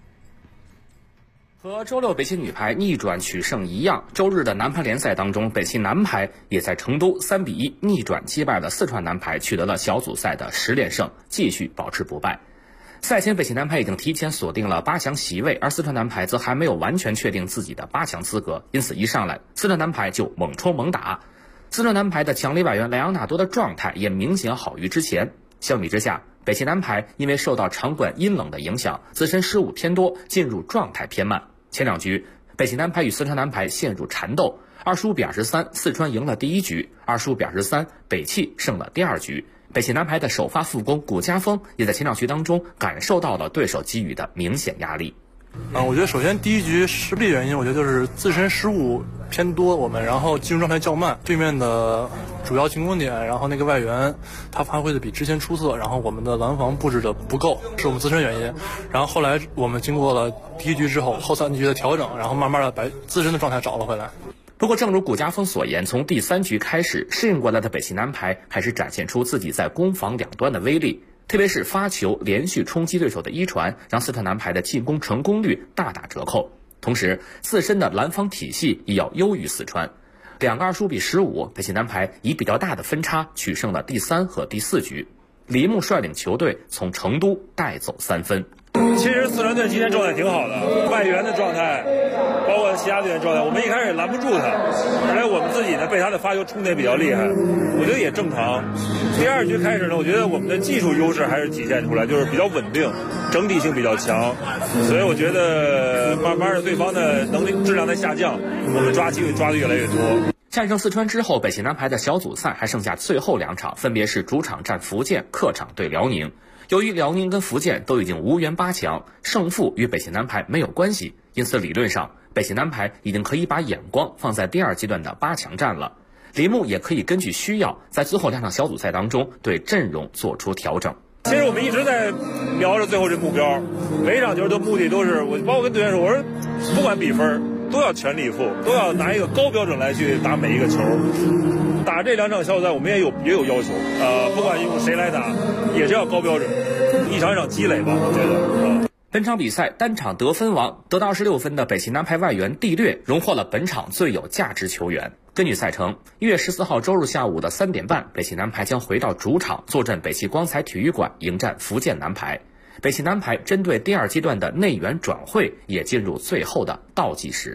和周六北齐女排逆转取胜一样，周日的男排联赛当中，北齐男排也在成都3比1逆转击败了四川男排，取得了小组赛的10连胜，继续保持不败。赛前北齐男排已经提前锁定了8强席位，而四川男排则还没有完全确定自己的8强资格，因此一上来四川男排就猛冲猛打。四川男排的强力外援莱昂纳多的状态也明显好于之前，相比之下，北齐男排因为受到场馆阴冷的影响，自身失误偏多，进入状态偏慢。前2局北齐男排与四川男排陷入缠斗，25比23，四川赢了第1局，25比23，北齐胜了第2局。北齐男排的首发副攻谷家锋也在前2局当中感受到了对手给予的明显压力。 我觉得首先第1局失利原因，我觉得就是自身失误偏多，然后进入状态较慢，对面的主要进攻点，然后那个外援他发挥的比之前出色，然后我们的拦防布置的不够，是我们自身原因。然后后来我们经过了第1局之后，后3局的调整，然后慢慢的把自身的状态找了回来。 不过正如谷家锋所言，从第3局开始适应过来的北齐男排开始展现出自己在攻防两端的威力，特别是发球连续冲击对手的一传，让四川男排的进攻成功率大打折扣。同时自身的拦防体系也要优于四川。2个25比15，北齐男排以比较大的分差取胜了第3和第4局。李木率领球队从成都带走3分。 其实四川队今天状态挺好的，外援的状态，包括其他队员状态，我们一开始也拦不住他，而且我们自己呢被他的发球冲得也比较厉害，我觉得也正常。第2局开始呢，我觉得我们的技术优势还是体现出来，就是比较稳定，整体性比较强，所以我觉得慢慢的对方的能力质量在下降，我们抓机会抓得越来越多。 战胜四川之后，北齐男排的小组赛还剩下最后2场，分别是主场战福建，客场对辽宁。由于辽宁跟福建都已经无缘8强，胜负与北齐男排没有关系，因此理论上北齐男排已经可以把眼光放在第2阶段的8强战了。李木也可以根据需要，在最后2场小组赛当中对阵容做出调整。 其实我们一直在瞄着最后这目标，每一场球的目的都是，我包括跟队员说，我说不管比分都要全力以赴，都要拿一个高标准来去打每一个球。打这2场小组赛我们也有要求，不管用谁来打，也是要高标准，一场一场积累吧，我觉得。 本场比赛单场得分王，得到26分的北齐男排外援蒂略荣获了本场最有价值球员。根据赛程，1月14号周日下午的3点半，北齐男排将回到主场坐镇北齐光彩体育馆迎战福建男排。北齐男排针对第2阶段的内援转会也进入最后的倒计时。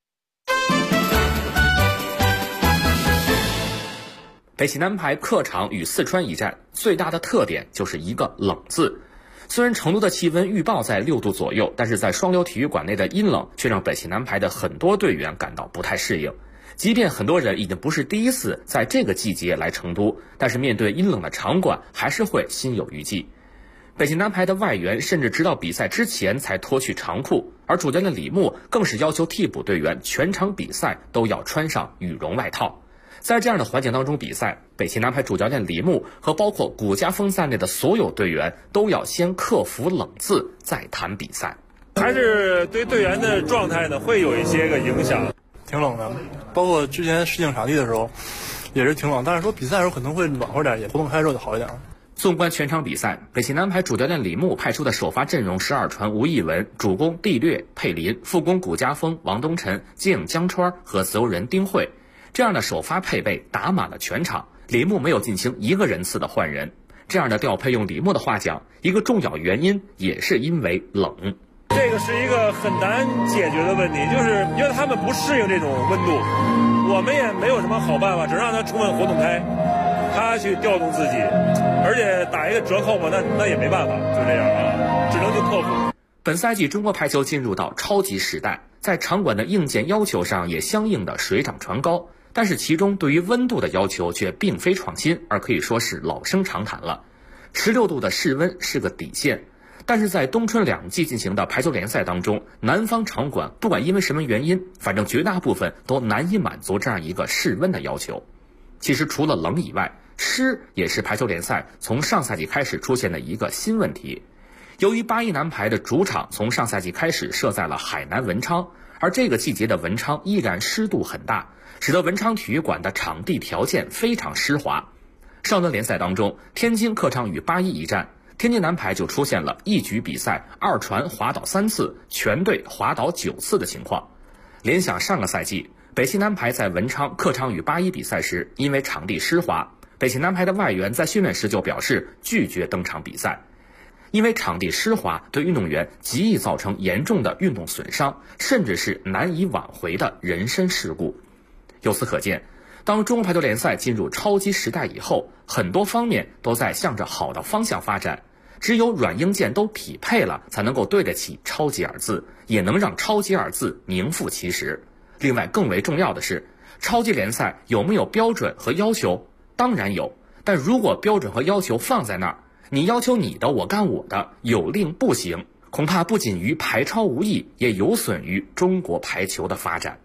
北齐男排客场与四川一战，最大的特点就是一个冷字。虽然成都的气温预报在6度左右，但是在双流体育馆内的阴冷却让北齐男排的很多队员感到不太适应。即便很多人已经不是第一次在这个季节来成都，但是面对阴冷的场馆还是会心有余悸。北齐男排的外援甚至直到比赛之前才脱去长裤，而主教练李木更是要求替补队员全场比赛都要穿上羽绒外套。在这样的环境当中比赛，北齐男排主教练李木和包括谷家锋在内的所有队员都要先克服冷字，再谈比赛。 还是对队员的状态呢会有一些个影响。 挺冷的，包括之前适应场地的时候也是挺冷，但是说比赛的时候可能会暖和点，也活动开之后就好一点。 纵观全场比赛，北齐男排主教练李木派出的首发阵容是2传吴艺文，主攻蒂略、佩林，副攻谷家锋、王东晨、接应江川和自由人丁慧。这样的首发配备打满了全场，李木没有进行一个人次的换人。这样的调配用李木的话讲，一个重要原因也是因为冷。 这个是一个很难解决的问题，就是因为他们不适应这种温度，我们也没有什么好办法，只能让他充分活动开，他去调动自己，而且打一个折扣嘛，那也没办法，就这样啊，只能去克服。 本赛季中国排球进入到超级时代，在场馆的硬件要求上也相应的水涨船高，但是其中对于温度的要求却并非创新，而可以说是老生常谈了。16度的室温是个底线，但是在冬春两季进行的排球联赛当中，南方场馆不管因为什么原因，反正绝大部分都难以满足这样一个室温的要求。其实除了冷以外，湿也是排球联赛从上赛季开始出现的一个新问题。由于8-1男排的主场从上赛季开始设在了海南文昌，而这个季节的文昌依然湿度很大，使得文昌体育馆的场地条件非常湿滑。上轮联赛当中，天津客场与8-1一战，天津男排就出现了一局比赛2传滑倒3次，全队滑倒9次的情况。联想上个赛季，北汽男排在文昌客场与8-1比赛时，因为场地湿滑，北汽男排的外援在训练时就表示拒绝登场比赛。因为场地湿滑对运动员极易造成严重的运动损伤，甚至是难以挽回的人身事故。由此可见，当中国排球联赛进入超级时代以后，很多方面都在向着好的方向发展。只有软硬件都匹配了，才能够对得起超级二字，也能让超级二字名副其实。另外更为重要的是，超级联赛有没有标准和要求？当然有，但如果标准和要求放在那儿，你要求你的，我干我的，有令不行，恐怕不仅于排超无益，也有损于中国排球的发展。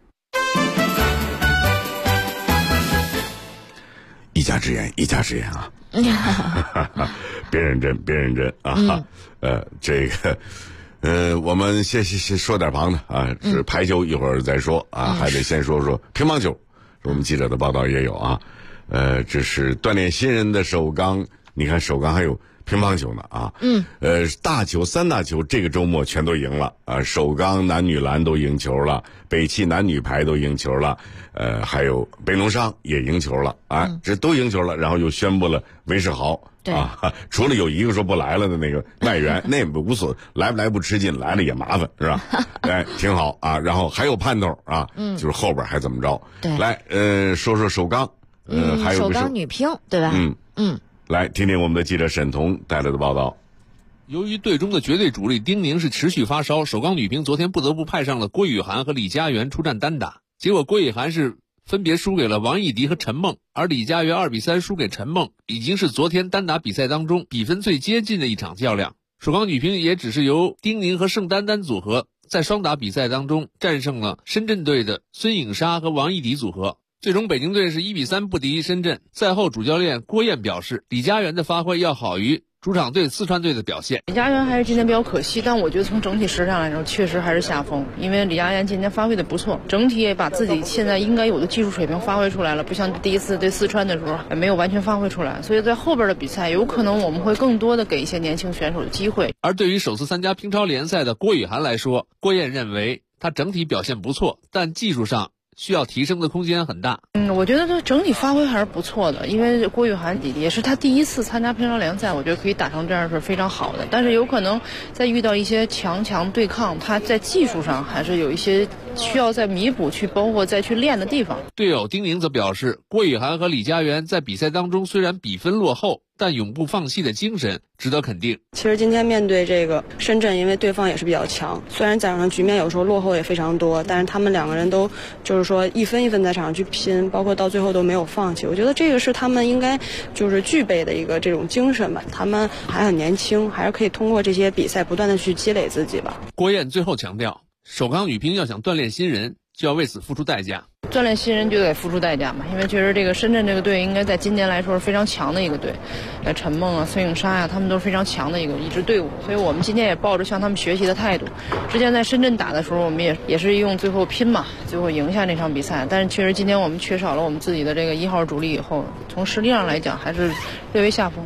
一家之言，一家之言啊！别认真，别认真啊！这个，我们先说点旁的啊，是排球，一会儿再说啊，还得先说说乒乓球。我们记者的报道也有啊，这是锻炼新人的首钢，你看首钢还有乒乓球呢啊，大球3大球这个周末全都赢了啊，首钢男女篮都赢球了，北汽男女排都赢球了，还有北农商也赢球了啊，这都赢球了，然后又宣布了韦世豪啊，除了有一个说不来了的那个外援，那也无所来不来不吃劲，来了也麻烦是吧？哎，挺好啊，然后还有盼头啊，就是后边还怎么着？ 对， 来说说首钢，还有首钢女乒对吧？ 来听听我们的记者沈彤带来的报道。 由于队中的绝对主力丁宁是持续发烧，首钢女乒昨天不得不派上了郭雨涵和李佳媛出战单打。结果郭雨涵是分别输给了王艺迪和陈梦，而李佳媛2-3输给陈梦，已经是昨天单打比赛当中比分最接近的一场较量。首钢女乒也只是由丁宁和盛丹丹组合在双打比赛当中战胜了深圳队的孙颖莎和王艺迪组合。最终北京队是1-3不敌深圳。赛后主教练郭燕表示，李佳媛的发挥要好于主场队四川队的表现。 李佳媛还是今天比较可惜，但我觉得从整体实力上来说，确实还是下风。因为李佳媛今天发挥的不错，整体也把自己现在应该有的技术水平发挥出来了，不像第一次对四川的时候没有完全发挥出来。所以在后边的比赛，有可能我们会更多的给一些年轻选手的机会。 而对于首次参加乒超联赛的郭雨涵来说，郭燕认为她整体表现不错，但技术上需要提升的空间很大。 我觉得他整体发挥还是不错的，因为郭雨涵也是他第一次参加乒超联赛，我觉得可以打成这样是非常好的。但是有可能在遇到一些强对抗，他在技术上还是有一些需要再弥补去，包括再去练的地方。 队友丁宁则表示，郭雨涵和李佳媛在比赛当中虽然比分落后，但永不放弃的精神值得肯定。 其实今天面对这个深圳，因为对方也是比较强，虽然在场上局面有时候落后也非常多，但是他们两个人都就是说一分一分在场上去拼，包括到最后都没有放弃。我觉得这个是他们应该就是具备的一个这种精神吧。他们还很年轻，还是可以通过这些比赛不断的去积累自己吧。 郭燕最后强调，首钢女乒要想锻炼新人，就要为此付出代价。 锻炼新人就得付出代价嘛，因为确实这个深圳这个队应该在今年来说是非常强的一个队，陈梦啊、孙颖莎呀，他们都是非常强的一支队伍，所以我们今天也抱着向他们学习的态度。之前在深圳打的时候，我们也是用最后拼嘛，最后赢下那场比赛。但是确实今天我们缺少了我们自己的这个1号主力以后，从实力上来讲还是略微下风。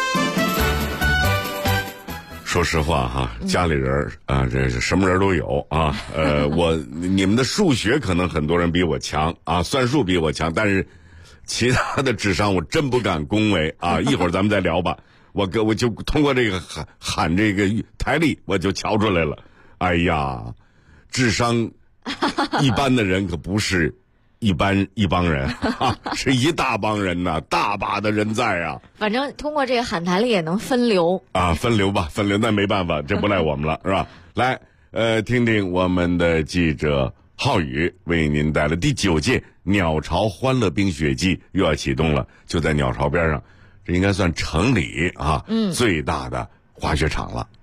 说实话哈，家里人啊，这是什么人都有啊。你们的数学可能很多人比我强啊，算术比我强，但是其他的智商我真不敢恭维啊。一会儿咱们再聊吧。我就通过这个喊这个台历，我就瞧出来了。哎呀，智商一般的人可不是一帮人啊，是一大帮人呐，大把的人在啊。 反正通过这个喊台历也能分流啊，分流吧，分流，那没办法，这不赖我们了，是吧？来，听听我们的记者浩宇为您带来第9届鸟巢欢乐冰雪季又要启动了，就在鸟巢边上，这应该算城里啊最大的滑雪场了。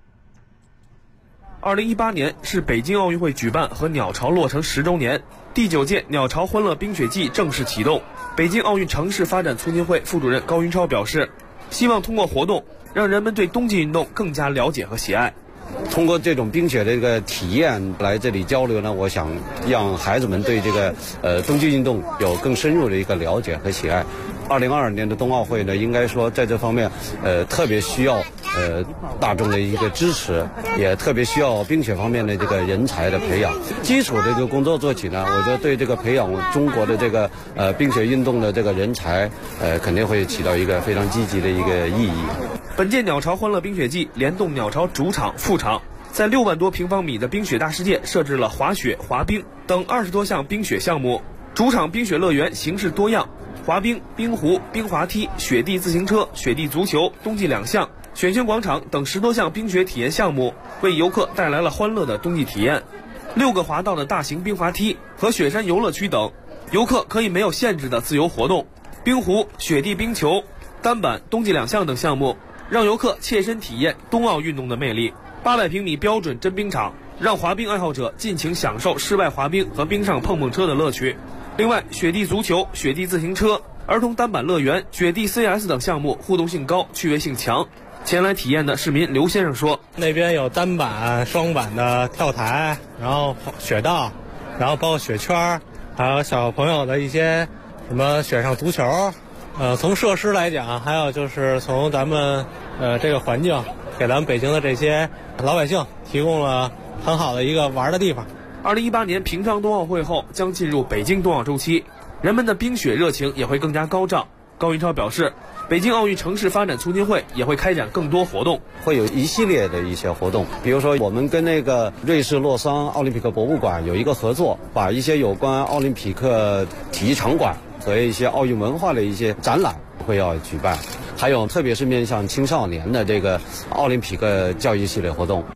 2018年是北京奥运会举办和鸟巢落成10周年，第9届鸟巢欢乐冰雪季正式启动。北京奥运城市发展促进会副主任高云超表示，希望通过活动让人们对冬季运动更加了解和喜爱。 通过这种冰雪的这个体验来这里交流呢，我想让孩子们对这个冬季运动有更深入的一个了解和喜爱。2022年的冬奥会呢，应该说在这方面特别需要大众的一个支持，也特别需要冰雪方面的这个人才的培养。基础的这个工作做起呢，我觉得对这个培养中国的这个冰雪运动的这个人才肯定会起到一个非常积极的一个意义。 本届鸟巢欢乐冰雪季联动鸟巢主场、副场，在6万多平方米的冰雪大世界设置了滑雪、滑冰等20多项冰雪项目。主场冰雪乐园形式多样，滑冰、冰壶、冰滑梯、雪地自行车、雪地足球、冬季2项、选轩广场等10多项冰雪体验项目，为游客带来了欢乐的冬季体验。6个滑道的大型冰滑梯和雪山游乐区等，游客可以没有限制的自由活动。冰壶、雪地冰球、单板、冬季2项等项目，让游客切身体验冬奥运动的魅力。800平米标准真冰场，让滑冰爱好者尽情享受室外滑冰和冰上碰碰车的乐趣。另外，雪地足球、雪地自行车、儿童单板乐园、雪地 CS 等项目互动性高，趣味性强。前来体验的市民刘先生说， 那边有单板、双板的跳台，然后雪道，然后包括雪圈，还有小朋友的一些什么雪上足球。从设施来讲，还有就是从咱们这个环境，给咱们北京的这些老百姓提供了很好的一个玩的地方。 2018年平昌冬奥会后将进入北京冬奥周期，人们的冰雪热情也会更加高涨。高云超表示，北京奥运城市发展促进会也会开展更多活动， 会有一系列的一些活动，比如说我们跟那个瑞士洛桑奥林匹克博物馆有一个合作，把一些有关奥林匹克体育场馆和一些奥运文化的一些展览会要举办，还有特别是面向青少年的这个奥林匹克教育系列活动。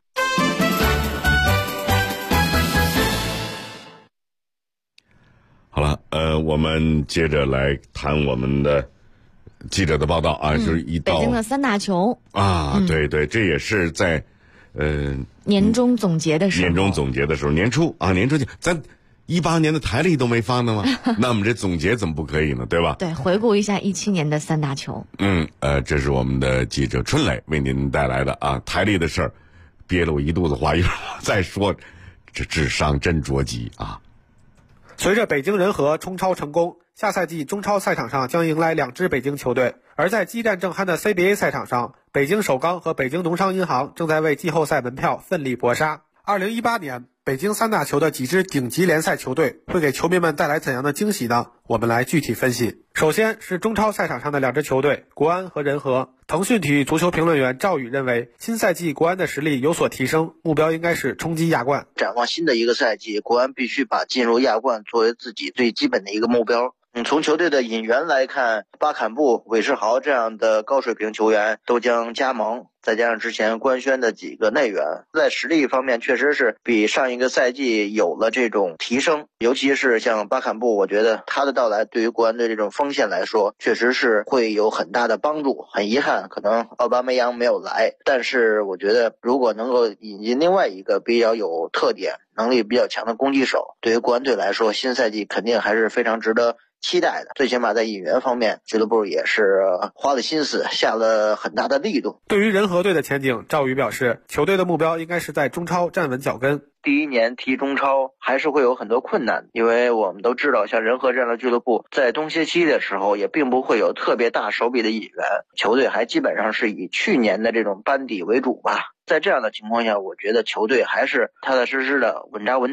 好了，我们接着来谈我们的记者的报道啊，就是一到北京的3大球啊，对对，这也是在年终总结的时候， 年初啊，年初咱18年的台历都没放呢吗？那我们这总结怎么不可以呢？对吧？ 对，回顾一下17年的3大球。 这是我们的记者春磊为您带来的啊，台历的事儿，憋了我一肚子话，一会儿再说，这智商真着急啊！ 随着北京人和冲超成功，下赛季中超赛场上将迎来2支北京球队，而在激战正酣的 CBA 赛场上，北京首钢和北京农商银行正在为季后赛门票奋力搏杀。2018年，北京3大球的几支顶级联赛球队会给球迷们带来怎样的惊喜呢？我们来具体分析。首先是中超赛场上的2支球队，国安和人和。腾讯体育足球评论员赵宇认为，新赛季国安的实力有所提升，目标应该是冲击亚冠。 展望新的一个赛季，国安必须把进入亚冠作为自己最基本的一个目标。从球队的引援来看，巴坎布、韦世豪这样的高水平球员都将加盟，再加上之前官宣的几个内援，在实力方面确实是比上一个赛季有了这种提升。尤其是像巴坎布，我觉得他的到来对于国安的这种锋线来说，确实是会有很大的帮助。很遗憾，可能奥巴梅扬没有来，但是我觉得如果能够引进另外一个比较有特点、能力比较强的攻击手，对于国安队来说，新赛季肯定还是非常值得期待的。最起码在引援方面，俱乐部也是花了心思，下了很大的力度。 对于人和队的前景，赵宇表示，球队的目标应该是在中超站稳脚跟。 第一年踢中超还是会有很多困难，因为我们都知道，像人和这样的俱乐部在冬歇期的时候也并不会有特别大手笔的引援，球队还基本上是以去年的这种班底为主吧。在这样的情况下，我觉得球队还是踏踏实实的稳扎稳打，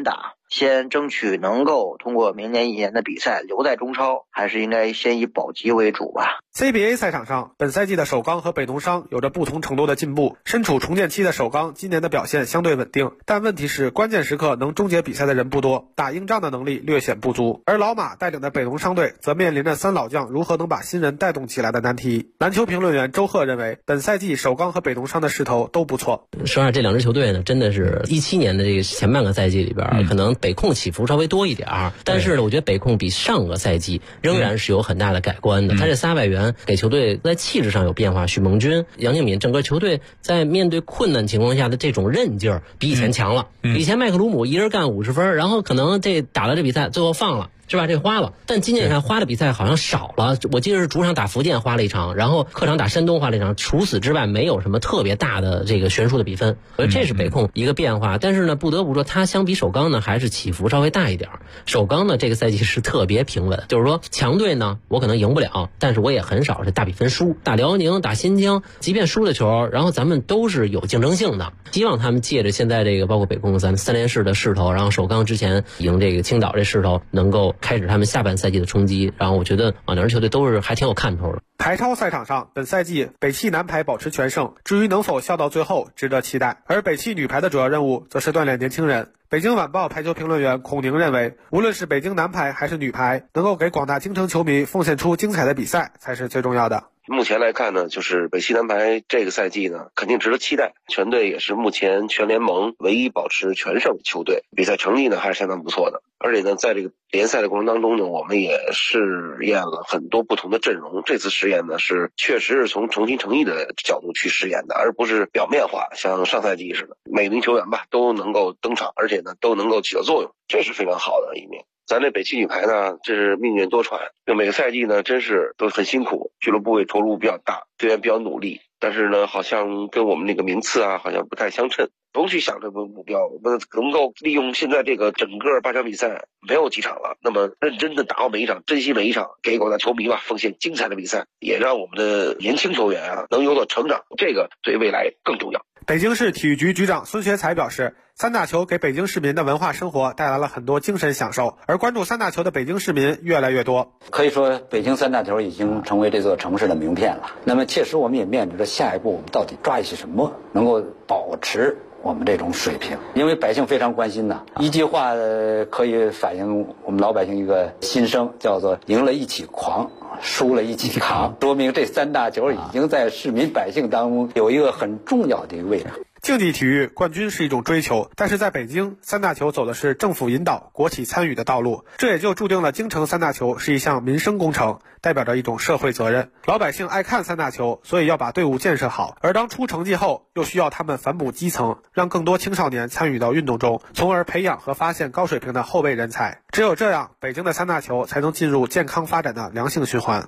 先争取能够通过明年1年的比赛留在中超，还是应该先以保级为主吧。 CBA 赛场上，本赛季的首钢和北农商有着不同程度的进步。身处重建期的首钢今年的表现相对稳定，但问题是关键时刻能终结比赛的人不多，打硬仗的能力略显不足。而老马带领的北农商队则面临着3老将如何能把新人带动起来的难题。篮球评论员周贺认为，本赛季首钢和北农商的势头都不错。 实话，这2支球队呢，真的是17年的这个前半个赛季里边，可能北控起伏稍微多一点，但是呢，我觉得北控比上个赛季仍然是有很大的改观的。他这3外援给球队在气质上有变化，许梦军、杨敬敏，整个球队在面对困难情况下的这种韧劲儿比以前强了。以前麦克鲁姆一人干50分，然后可能这打了这比赛最后放了，是吧？这花了，但今年看花的比赛好像少了。我记得是主场打福建花了1场，然后客场打山东花了1场，除此之外没有什么特别大的这个悬殊的比分。所以这是北控一个变化。但是呢，不得不说，它相比首钢呢，还是起伏稍微大一点。首钢呢，这个赛季是特别平稳，就是说强队呢，我可能赢不了，但是我也很少是大比分输。打辽宁、打新疆，即便输了球，然后咱们都是有竞争性的。希望他们借着现在这个包括北控咱3连势的势头，然后首钢之前赢这个青岛这势头，能够开始他们下半赛季的冲击。然后我觉得2支球队都是还挺有看头的。 台超赛场上，本赛季北汽男排保持全胜，至于能否笑到最后，值得期待。而北汽女排的主要任务则是锻炼年轻人。北京晚报排球评论员孔宁认为，无论是北京男排还是女排，能够给广大京城球迷奉献出精彩的比赛才是最重要的。 目前来看呢，就是北汽男排这个赛季呢，肯定值得期待。全队也是目前全联盟唯一保持全胜的球队，比赛成绩呢还是相当不错的。而且呢，在这个联赛的过程当中呢，我们也试验了很多不同的阵容。这次实验呢，是确实是从诚心诚意的角度去实验的，而不是表面化，像上赛季似的，每名球员吧都能够登场，而且呢都能够起到作用，这是非常好的一面。咱这北汽女排呢，这是命运多舛，每个赛季呢真是都很辛苦，俱乐部也投入比较大，队员比较努力，但是呢好像跟我们那个名次啊好像不太相称。不用去想这个目标，我们能够利用现在这个整个8场比赛没有几场了，那么认真的打好每一场，珍惜每一场，给广大球迷吧奉献精彩的比赛，也让我们的年轻球员啊能有所成长，这个对未来更重要。 北京市体育局局长孙学才表示，3大球给北京市民的文化生活带来了很多精神享受，而关注3大球的北京市民越来越多。 可以说，北京3大球已经成为这座城市的名片了。那么，切实我们也面临着下一步，我们到底抓一些什么，能够保持我们这种水平？因为百姓非常关心呐。一句话可以反映我们老百姓一个心声，叫做“赢了一起狂，输了一起扛”，说明这3大球已经在市民百姓当中有一个很重要的一个位置。 竞技体育冠军是一种追求，但是在北京，3大球走的是政府引导、国企参与的道路，这也就注定了京城3大球是一项民生工程，代表着一种社会责任。老百姓爱看3大球，所以要把队伍建设好，而当出成绩后，又需要他们反哺基层，让更多青少年参与到运动中，从而培养和发现高水平的后备人才。只有这样，北京的3大球才能进入健康发展的良性循环。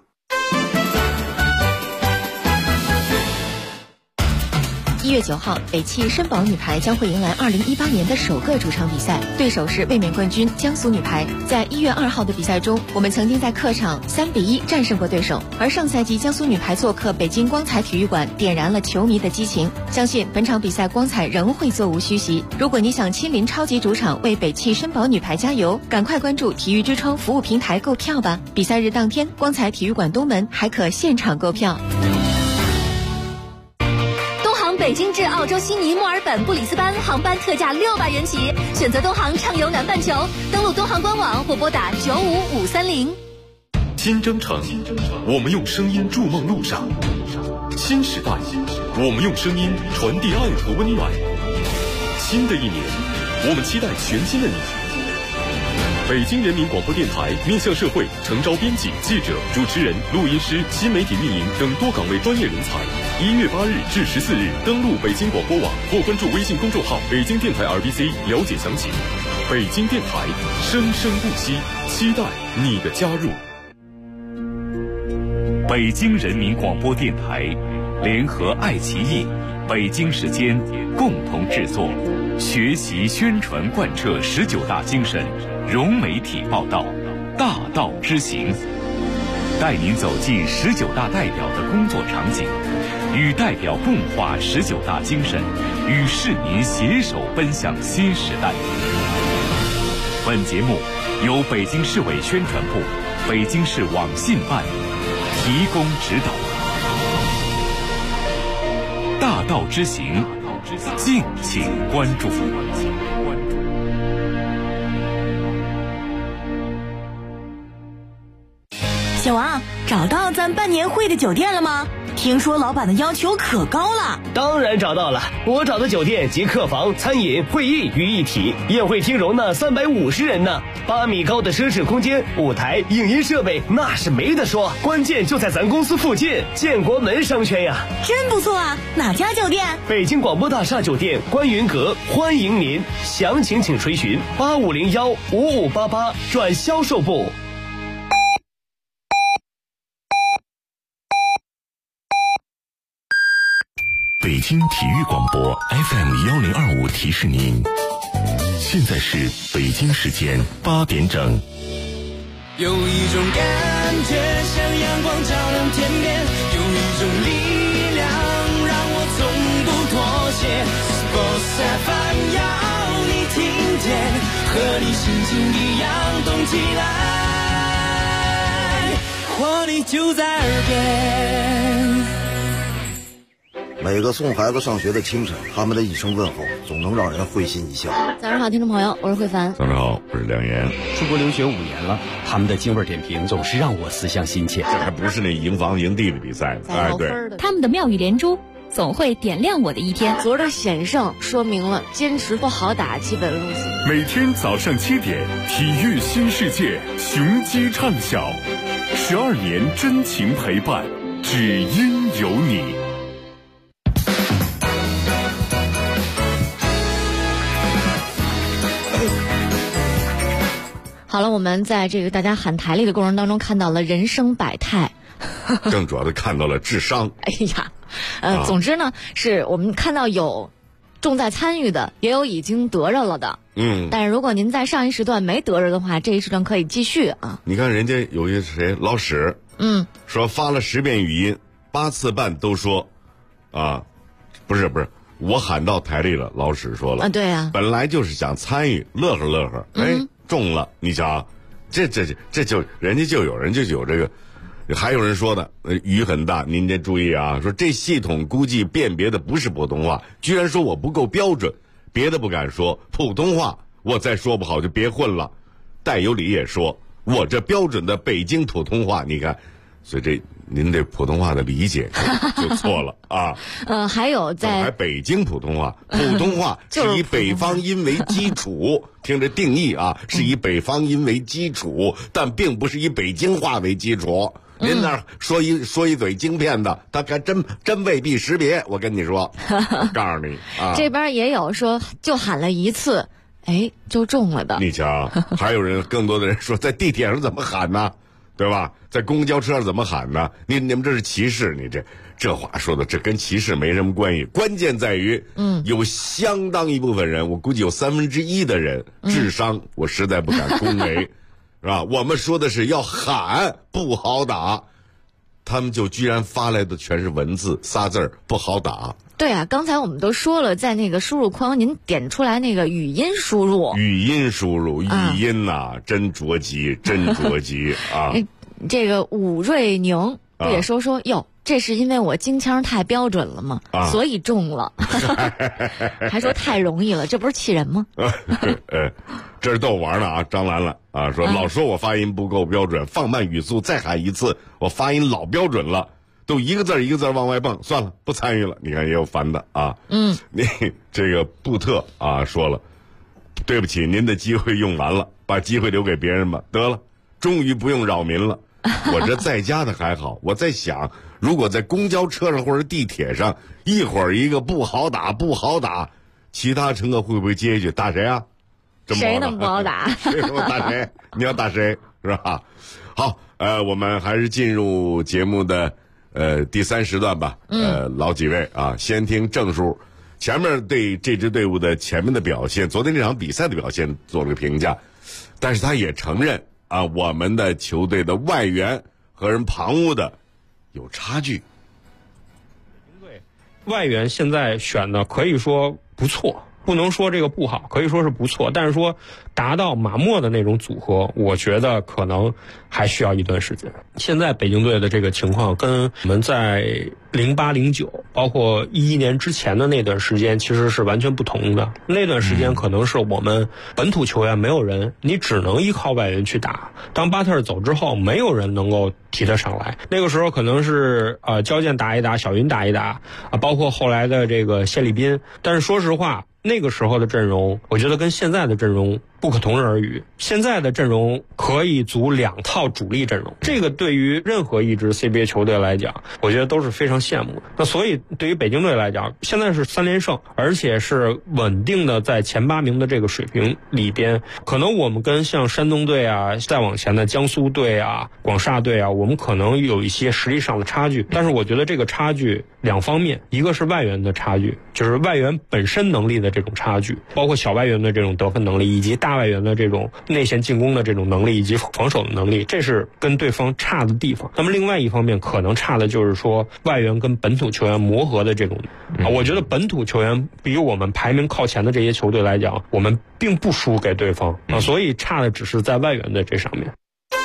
1月9号，北汽申宝女排将会迎来2018年的首个主场比赛，对手是卫冕冠军江苏女排。在1月2号的比赛中，我们曾经在客场3-1战胜过对手，而上赛季江苏女排做客北京光彩体育馆，点燃了球迷的激情。相信本场比赛光彩仍会座无虚席。如果你想亲临超级主场为北汽申宝女排加油，赶快关注体育之窗服务平台购票吧。比赛日当天，光彩体育馆东门还可现场购票。 北京至澳洲悉尼、墨尔本、布里斯班航班特价600元起，选择东航畅游南半球，登录东航官网或拨打95530。 新征程，我们用声音筑梦路上；新时代，我们用声音传递爱和温暖。新的一年，我们期待全新的你。北京人民广播电台面向社会诚招编辑、记者、主持人、录音师、新媒体运营等多岗位专业人才。1月8日至14日，登录北京广播网或关注微信公众号“北京电台 RBC” 了解详情。北京电台，生生不息，期待你的加入。 北京人民广播电台联合爱奇艺、北京时间共同制作，学习宣传贯彻19大精神，融媒体报道，大道之行，带您走进19大代表的工作场景，与代表共话19大精神，与市民携手奔向新时代。 本节目由北京市委宣传部、北京市网信办提供指导。大道之行，敬请关注。 小王，找到咱办年会的酒店了吗？听说老板的要求可高了。 当然找到了，我找的酒店集客房、餐饮、会议于一体，宴会厅容纳350人呢，8米高的奢侈空间，舞台、影音设备那是没得说，关键就在咱公司附近，建国门商圈呀。 真不错啊，哪家酒店？ 北京广播大厦酒店观云阁，欢迎您，详情请垂询8501-5588转销售部。 北京体育广播 FM1025提示您，现在是北京时间8点整。 有一种感觉像阳光照亮天边，有一种力量让我从不妥协。Sports FM 要你听见，和你心情一样动起来，活力就在耳边。 每个送孩子上学的清晨，他们的一声问候总能让人会心一笑。 早上好，听众朋友，我是慧凡。 早上好，我是梁岩。 出国留学5年了，他们的京味点评总是让我思乡心切。 这还不是那营房营地的比赛，哎，对， 他们的妙语连珠总会点亮我的一天。 昨儿的险胜说明了坚持不好打基本路线。 每天早上7点，体育新世界，雄鸡畅晓，12年真情陪伴，只因有你。 好了，我们在这个大家喊台历的过程当中看到了人生百态， 更主要的看到了智商。 哎呀，总之呢，是我们看到有重在参与的，也有已经得着了的。但是如果您在上一时段没得着的话，这一时段可以继续啊。 你看人家有一个谁老史，说发了10遍语音，8次半都说，不是，我喊到台历了。老史说了啊，对啊， 本来就是想参与，乐呵，中了，你瞧，这就人家就有人就有这个，还有人说的雨很大，您得注意啊，说这系统估计辨别的不是普通话，居然说我不够标准，别的不敢说，普通话我再说不好就别混了。戴有理也说我这标准的北京普通话，你看，所以这您这普通话的理解就错了啊。 还有在北京普通话，普通话是以北方音为基础，听着定义啊，是以北方音为基础，但并不是以北京话为基础。您那儿说一嘴京片的，他还真未必识别。我跟你说，告诉你啊， 这边也有说就喊了一次，就中了的。 你瞧，还有人更多的人说在地铁上怎么喊呢？对吧？在公交车上怎么喊呢？你们这是歧视，你这话说的，这跟歧视没什么关系。关键在于，有相当一部分人，我估计有1/3的人智商，我实在不敢恭维，是吧？我们说的是要喊不好打，他们就居然发来的全是文字仨字儿不好打。 对啊，刚才我们都说了，在那个输入框您点出来那个语音输入， 语音呐，真着急啊！ 这个武瑞宁不也说哟，这是因为我京腔太标准了吗？所以中了，还说太容易了，这不是气人吗？ 这是逗我玩呢啊！张兰兰啊，说老说我发音不够标准，放慢语速再喊一次，我发音老标准了。都一个字一个字往外蹦，算了，不参与了。你看也有烦的啊。你这个布特啊说了，对不起，您的机会用完了，把机会留给别人吧。得了，终于不用扰民了。我这在家的还好，我在想，如果在公交车上或者地铁上，一会儿一个不好打，其他乘客会不会接一句打谁啊？ 谁那么不好打？ 谁说打谁？你要打谁是吧？好，我们还是进入节目的。第3时段吧，老几位啊，先听郑叔，前面对这支队伍的前面的表现，昨天这场比赛的表现做了个评价，但是他也承认啊，我们的球队的外援和人旁骛的有差距。 对，外援现在选的可以说不错不能说这个不好，可以说是不错，但是说达到马莫的那种组合，我觉得可能还需要一段时间。现在北京队的这个情况跟我们在08、09包括11年之前的那段时间其实是完全不同的。那段时间可能是我们本土球员没有人，你只能依靠外援去打。当巴特尔走之后，没有人能够提得上来。那个时候可能是焦健打一打，小云打一打包括后来的这个谢立斌。但是说实话，那个时候的阵容，我觉得跟现在的阵容不可同日而语。现在的阵容可以组2套主力阵容，这个对于任何一支 CBA 球队来讲，我觉得都是非常羡慕的。那所以对于北京队来讲，现在是3连胜，而且是稳定的在前8名的这个水平里边。可能我们跟像山东队啊，再往前的江苏队啊、广厦队啊，我们可能有一些实力上的差距。但是我觉得这个差距2方面，一个是外援的差距，就是外援本身能力的这种差距，包括小外援的这种得分能力，以及大外援的这种内线进攻的这种能力，以及防守的能力，这是跟对方差的地方。那么另外一方面可能差的就是说外援跟本土球员磨合的这种我觉得本土球员比我们排名靠前的这些球队来讲，我们并不输给对方所以差的只是在外援的这上面。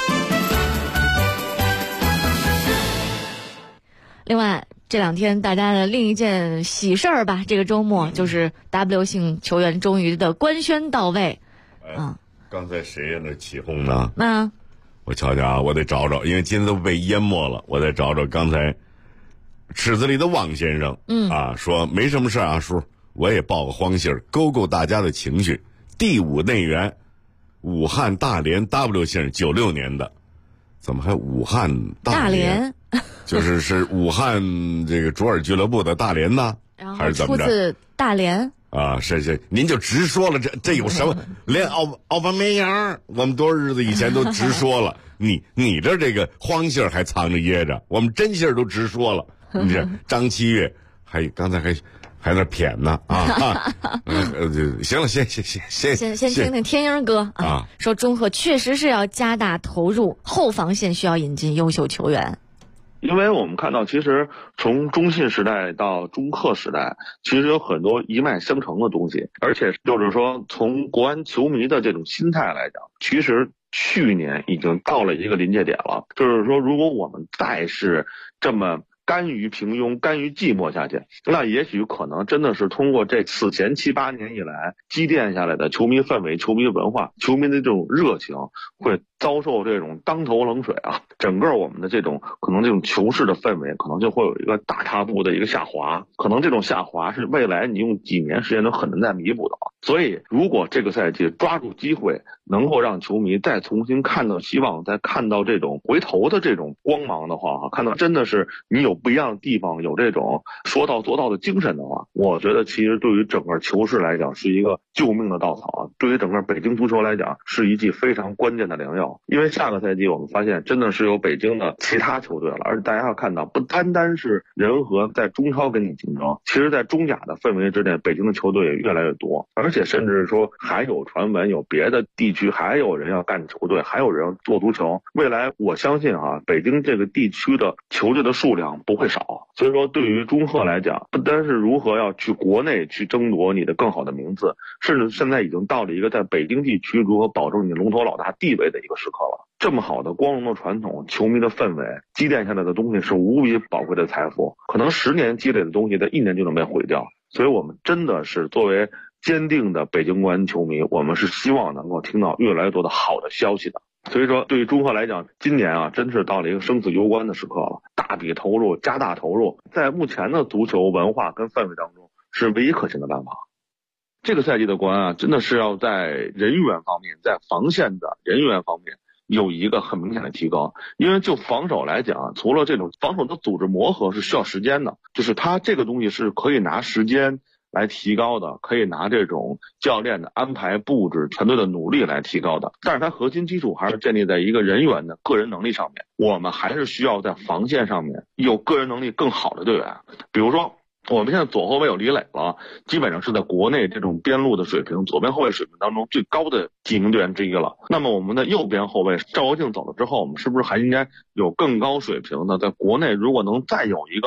另外这2天大家的另一件喜事儿吧，这个周末就是 W 姓球员终于的官宣到位。 刚才谁在那起哄呢？我瞧瞧啊，我得找找，因为今天都被淹没了，我得找找刚才池子里的汪先生。说没什么事啊，叔，我也报个荒信儿，勾勾大家的情绪。第5内援，武汉大连 W 姓，96年的，怎么还武汉大连？就是武汉这个卓尔俱乐部的大连呢，还是怎么着？出自大连是，您就直说了，这有什么？连奥巴梅扬，我们多少日子以前都直说了，你这个荒信儿还藏着掖着，我们真信儿都直说了。你这张七月刚才还那谝呢行了，先听听天鹰哥说中赫确实是要加大投入，后防线需要引进优秀球员。 因为我们看到，其实从中信时代到中赫时代，其实有很多一脉相承的东西，而且就是说，从国安球迷的这种心态来讲，其实去年已经到了一个临界点了。就是说，如果我们再是这么甘于平庸、甘于寂寞下去，那也许可能真的是通过这此前7、8年以来积淀下来的球迷氛围、球迷文化、球迷的这种热情，会遭受这种当头冷水啊！整个我们的这种可能这种球市的氛围，可能就会有一个大踏步的一个下滑。可能这种下滑是未来你用几年时间都很难再弥补的。所以，如果这个赛季抓住机会，能够让球迷再重新看到希望，再看到这种回头的这种光芒的话，看到真的是你有不一样的地方，有这种说到做到的精神的话，我觉得其实对于整个球市来讲是一个救命的稻草，对于整个北京足球来讲是一剂非常关键的良药。因为下个赛季我们发现真的是有北京的其他球队了，而且大家要看到，不单单是人和在中超跟你竞争，其实在中甲的氛围之内，北京的球队也越来越多，而且甚至说还有传闻有别的地区还有人要干球队，还有人要做足球。未来我相信北京这个地区的球队的数量不会少。所以说对于中赫来讲，不单是如何要去国内去争夺你的更好的名字，甚至现在已经到了一个在北京地区如何保证你龙头老大地位的一个时刻了。这么好的光荣的传统，球迷的氛围积淀下来的东西是无比宝贵的财富，可能10年积累的东西在1年就能被毁掉。所以我们真的是作为坚定的北京国安球迷，我们是希望能够听到越来越多的好的消息的。所以说对于中赫来讲，今年真是到了一个生死攸关的时刻了，大笔投入，加大投入，在目前的足球文化跟氛围当中是唯一可行的办法。这个赛季的国安真的是要在人员方面，在防线的人员方面有一个很明显的提高。因为就防守来讲，除了这种防守的组织磨合是需要时间的，就是它这个东西是可以拿时间来提高的，可以拿这种教练的安排布置、团队的努力来提高的，但是它核心基础还是建立在一个人员的个人能力上面。我们还是需要在防线上面有个人能力更好的队员，比如说我们现在左后卫有李磊了，基本上是在国内这种边路的水平，左边后卫水平当中最高的几名队员之一了。那么我们的右边后卫赵国庆走了之后，我们是不是还应该有更高水平的，在国内如果能再有一个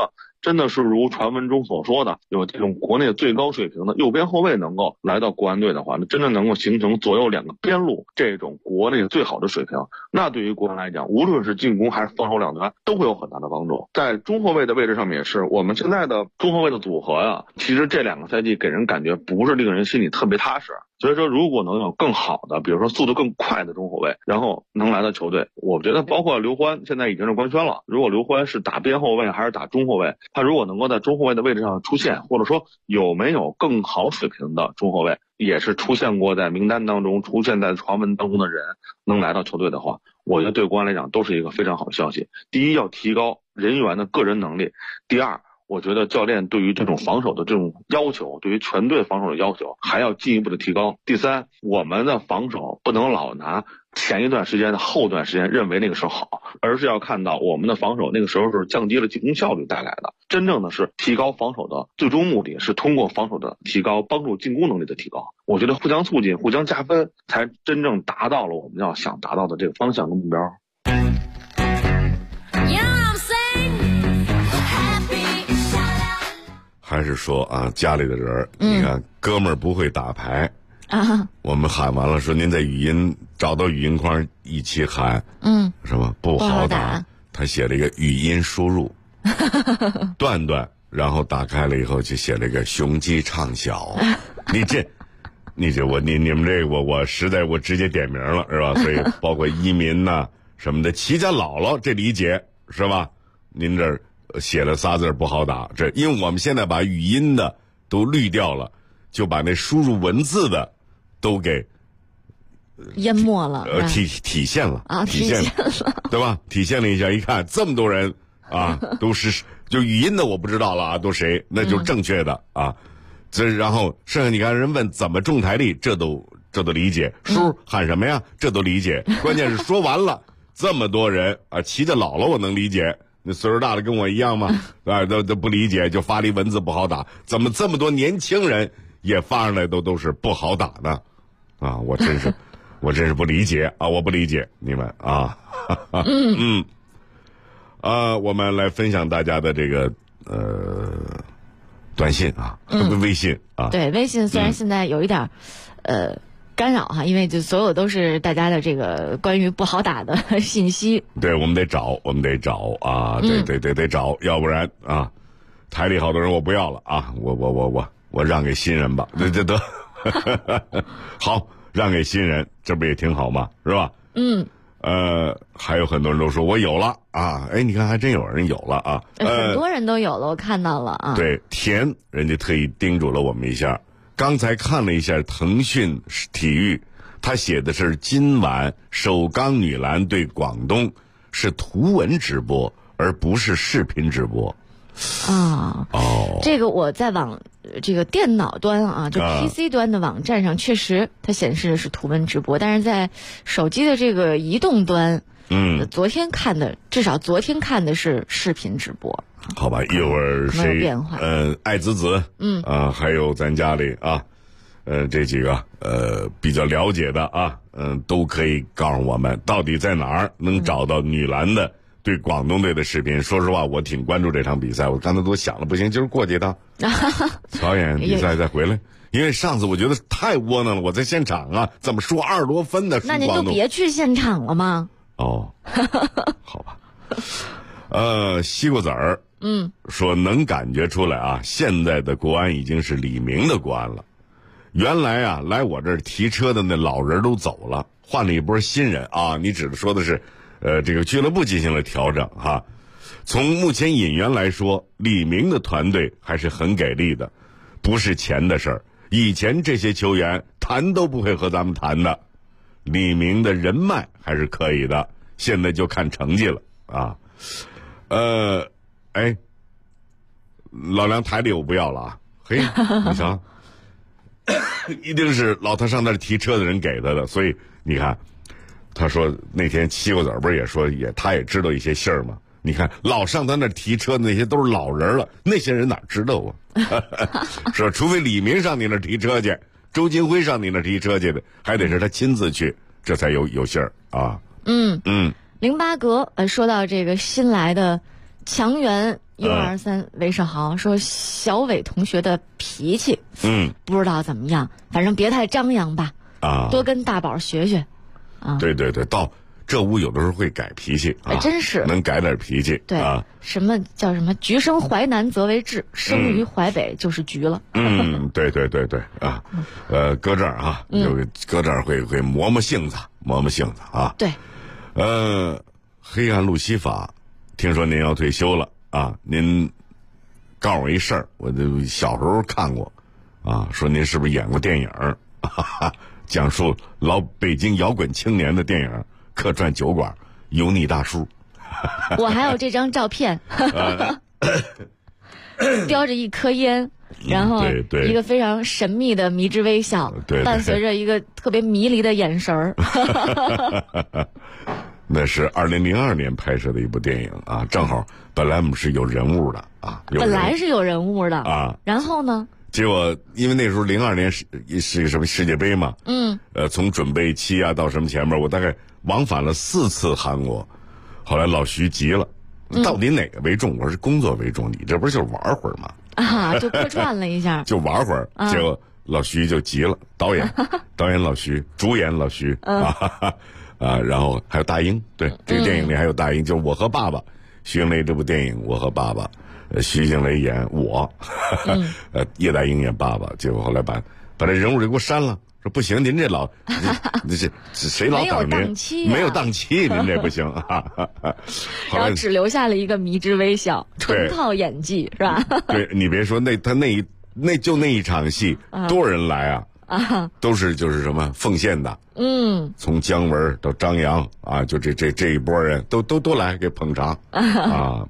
真的是如传闻中所说的，有这种国内最高水平的右边后卫能够来到国安队的话，那真的能够形成左右两个边路这种国内最好的水平，那对于国安来讲，无论是进攻还是防守两端都会有很大的帮助。在中后卫的位置上面也是，我们现在的中后卫的组合呀，其实这2个赛季给人感觉不是令人心里特别踏实。所以说，如果能有更好的，比如说速度更快的中后卫，然后能来到球队，我觉得包括刘欢现在已经是官宣了。如果刘欢是打边后卫还是打中后卫，他如果能够在中后卫的位置上出现，或者说有没有更好水平的中后卫，也是出现过在名单当中、出现在传闻当中的人，能来到球队的话，我觉得对国安来讲都是一个非常好的消息。第一，要提高人员的个人能力；第二，我觉得教练对于这种防守的这种要求，对于全队防守的要求还要进一步的提高。第三，我们的防守不能老拿前一段时间的后段时间认为那个时候好，而是要看到我们的防守那个时候是降低了进攻效率带来的。真正的是提高防守的最终目的是通过防守的提高帮助进攻能力的提高。我觉得互相促进、互相加分，才真正达到了我们要想达到的这个方向和目标。 还是说啊，家里的人，你看哥们儿不会打牌啊， 我们喊完了说您在语音找到语音框一起喊，什么不好打，他写了一个语音输入段段，然后打开了以后就写了一个雄鸡唱晓，你们这个我实在我直接点名了是吧？所以包括移民呐什么的，齐家姥姥这理解是吧？您这写了仨字不好打，这因为我们现在把语音的都滤掉了，就把那输入文字的都给淹没了， 体现了啊，体现了， 对吧？体现了一下，一看这么多人啊，都是就语音的我不知道了啊，都谁？那就是正确的啊。这然后剩下你看人问怎么种台历，这都理解。叔喊什么呀？这都理解。关键是说完了，这么多人啊，骑着姥姥我能理解。那岁数大的跟我一样吗？啊，都不理解，就发了一文字不好打。怎么这么多年轻人也发上来都是不好打呢？啊，我真是不理解啊！我不理解你们啊！我们来分享大家的这个短信啊，微信啊。 对，微信虽然现在有一点干扰哈，因为就所有都是大家的这个关于不好打的信息。 对，我们得找啊，得找，要不然啊，台里好多人我不要了啊，我让给新人吧，这得好，让给新人，这不也挺好吗？是吧？还有很多人都说我有了啊，哎，你看还真有人有了啊， 很多人都有了，我看到了啊。 对，田人家特意叮嘱了我们一下。刚才看了一下腾讯体育，他写的是今晚首钢女篮对广东是图文直播，而不是视频直播。 这个我在这个电脑端啊，就 PC 端的网站上确实它显示的是图文直播，但是在手机的这个移动端，至少昨天看的是视频直播。 好吧，一会儿谁爱子还有咱家里啊，这几个比较了解的啊，都可以告诉我们到底在哪儿能找到女篮的对广东队的视频。说实话，我挺关注这场比赛，我刚才都想了，不行，今儿过去一趟瞧一眼比赛再回来。因为上次我觉得太窝囊了，我在现场啊，怎么输20多分的？ 那您就别去现场了吗？ 好吧。西瓜子儿，说能感觉出来啊，现在的国安已经是李明的国安了。原来啊，来我这儿提车的那老人都走了，换了一波新人啊。你指的说的是，这个俱乐部进行了调整哈。从目前引援来说，李明的团队还是很给力的，不是钱的事儿。以前这些球员谈都不会和咱们谈的，李明的人脉还是可以的，现在就看成绩了啊。老梁台里我不要了啊！嘿，你瞧，一定是老他上那儿提车的人给他的，所以你看，他说那天西瓜子不是也说他也知道一些信儿吗？你看老上他那儿提车的那些都是老人了，那些人哪知道啊？说除非李明上你那儿提车去，周金辉上你那儿提车去的，还得是他亲自去，这才有信儿啊。 08格说到这个新来的强援 U23韦世豪说小伟同学的脾气，不知道怎么样，反正别太张扬吧，多跟大宝学学， 对，到这屋有的时候会改脾气啊， 真是能改点脾气。 对啊，什么叫什么？橘生淮南则为枳，生于淮北就是橘了。 对啊，搁这儿啊，就搁这儿会磨性子啊。 对， 黑暗路西法，听说您要退休了啊？您告诉我一事儿，我小时候看过啊，说您是不是演过电影？讲述老北京摇滚青年的电影。客串酒馆，油腻大叔。 我还有这张照片，叼着一颗烟，然后一个非常神秘的迷之微笑，伴随着一个特别迷离的眼神儿。 那是2002年拍摄的一部电影啊，正好本来我们是有人物的啊， 本来是有人物的啊， 然后呢？ 结果因为那时候02年是什么世界杯嘛，从准备期啊到什么前面，我大概往返了4次韩国，后来老徐急了，到底哪个为重？我说工作为重，你这不是就是玩会儿吗？ 啊，就客串了一下， 就玩会儿，结果老徐就急了，导演老徐，主演老徐然后还有大英，对，这个电影里还有大英，就是我和爸爸，徐静蕾这部电影我和爸爸。徐静蕾演我，叶大鹰演爸爸，结果后来把这人物就给我删了，说不行，您这老这谁老等您？没有档期，您这不行啊。 然后只留下了一个迷之微笑，纯靠演技是吧？ 对，你别说那一场戏，多少人来啊？都是就是什么奉献的，从姜文到张扬啊，就这一波人都来给捧场啊，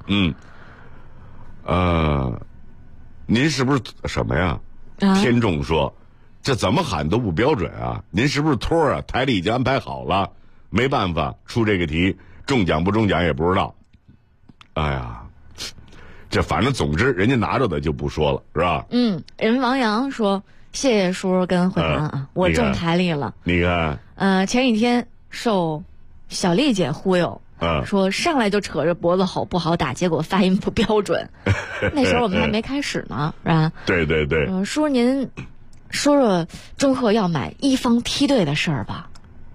您是不是什么呀？天众说，这怎么喊都不标准啊！您是不是托啊？台里已经安排好了，没办法出这个题，中奖不中奖也不知道。哎呀，这反正总之人家拿着的就不说了，是吧？ 人王阳说谢谢叔跟慧涵啊，我中台历了。 你看， 前几天受小丽姐忽悠。说上来就扯着脖子吼不好打，结果发音不标准。那时候我们还没开始呢，是吧？ 对。 叔您说说中赫要买一方梯队的事儿吧？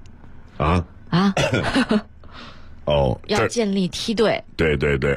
要建立梯队。 对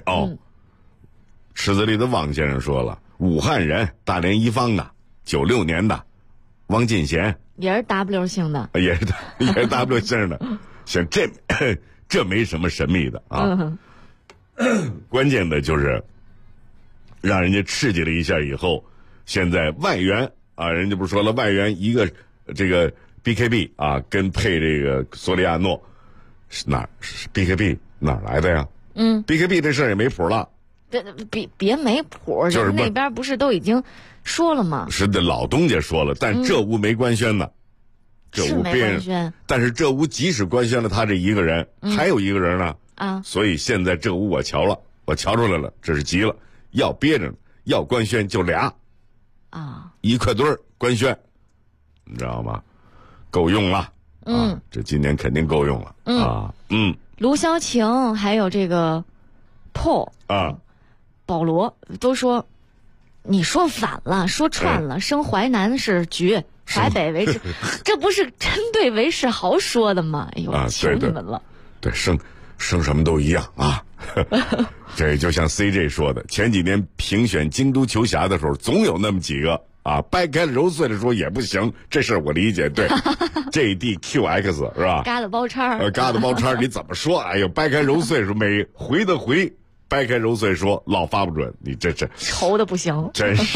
池子里的汪先生说了，武汉人，大连一方的，96年的，汪进贤也是 W 姓的， 也是 W 姓的，像这没什么神秘的啊，关键的就是让人家刺激了一下以后，现在外援啊，人家不是说了，外援一个这个 BKB 啊，跟配这个索里亚诺，BKB 哪来的呀？BKB 这事儿也没谱了。 别没谱，就是那边不是都已经说了吗？ 是的，老东家说了，但这屋没官宣呢。这屋别人，但是这屋即使官宣了他这一个人，还有一个人呢所以现在这屋我瞧出来了，这是急了，要憋着，要官宣就俩一块堆儿官宣，你知道吗？够用了，这今年肯定够用了卢潇晴还有这个 Paul 保罗都说你说反了，说串了，生淮南是局。淮北为世，这不是针对韦世豪说的吗？哎呦，求你们了！ 对，生什么都一样啊。这就像 CJ 说的，前几年评选京都球侠的时候，总有那么几个掰开了揉碎了说也不行，这事我理解。对，JDQX 是吧？ 嘎的包叉嘎的包叉，你怎么说？哎呦，掰开揉碎说每回的回。掰开揉碎说老发不准，你这愁的不行， 真是。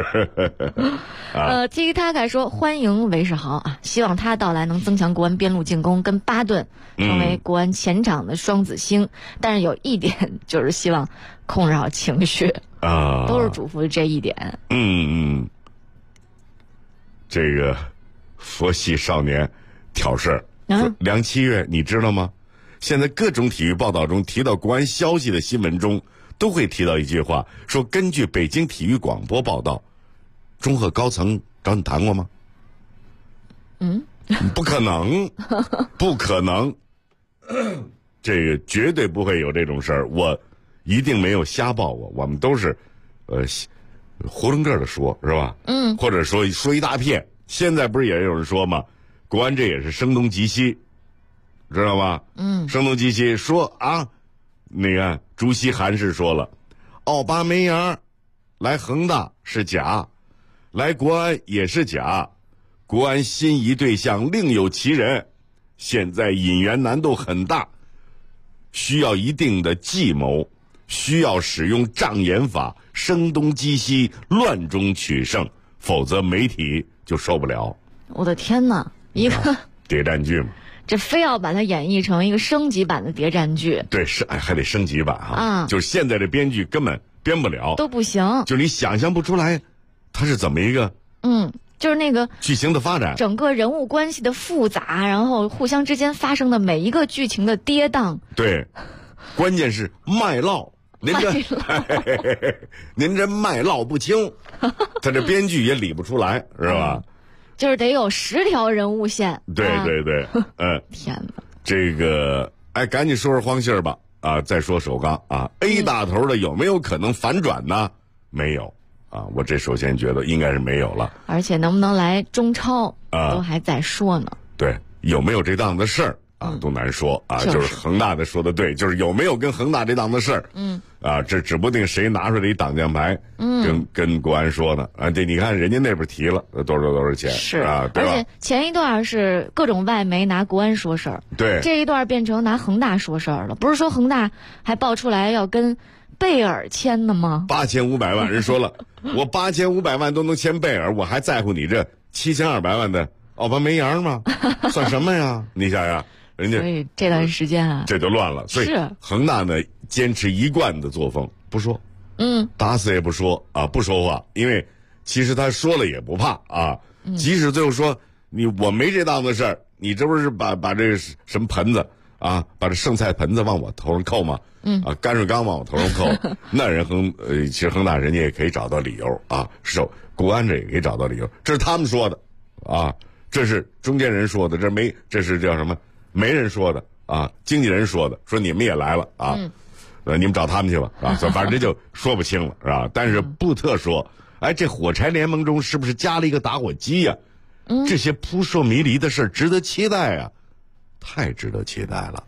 Tiki Taka 说欢迎韦世豪啊，希望他到来能增强国安边路进攻，跟巴顿成为国安前场的双子星。但是有一点就是希望控制好情绪都是嘱咐这一点。 这个佛系少年挑事儿，梁七月你知道吗？现在各种体育报道中提到国安消息的新闻中，都会提到一句话，说根据北京体育广播报道，中赫高层找你谈过吗？不可能，不可能，这个绝对不会有这种事儿。我一定没有瞎报我们都是，囫囵个的说，是吧？或者说一大片。现在不是也有人说吗？国安这也是声东击西，知道吗？声东击西说啊，那个朱锡韩是说了，奥巴梅扬来恒大是假，来国安也是假，国安心仪对象另有其人，现在引援难度很大，需要一定的计谋，需要使用障眼法，声东击西，乱中取胜，否则媒体就受不了。 我的天哪，一个谍战剧嘛， 这非要把它演绎成一个升级版的谍战剧。 对，还得升级版啊！就是现在的编剧根本编不了， 都不行， 就是你想象不出来，它是怎么一个就是那个剧情的发展， 整个人物关系的复杂，然后互相之间发生的每一个剧情的跌宕。 对，关键是脉络。您这脉络不清，他这编剧也理不出来，是吧？ 就是得有10条人物线。 对， 天哪！ 这个，赶紧说说黄信吧啊！再说首钢啊 ，A 打头的有没有可能反转呢？没有啊，我这首先觉得应该是没有了。 而且能不能来中超都还在说呢。 对，有没有这档子事儿？都难说啊，就是恒大的说的对，就是有没有跟恒大这档子事儿，这指不定谁拿出来一挡箭牌，跟国安说呢啊，这你看人家那边提了多少钱是啊，对吧？ 而且前一段是各种外媒拿国安说事儿， 对， 这一段变成拿恒大说事儿了，不是说恒大还爆出来要跟贝尔签的吗 ？8500万，人说了，我8500万都能签贝尔，我还在乎你这7200万的奥巴梅扬吗？算什么呀？你想想。人家所以这段时间啊， 这就乱了。所以恒大呢，坚持一贯的作风，不说，打死也不说啊，不说话，因为其实他说了也不怕啊。即使最后说我没这档子事儿，你这不是把这什么盆子啊，把这剩菜盆子往我头上扣吗？泔水缸往我头上扣，那人其实恒大人家也可以找到理由啊，国安这也可以找到理由，这是他们说的啊，这是中间人说的，这是叫什么？没人说的啊，经纪人说的，说你们也来了啊，你们找他们去吧啊，反正这就说不清了是吧？但是布特说，这火柴联盟中是不是加了一个打火机呀？这些扑朔迷离的事值得期待啊，太值得期待了。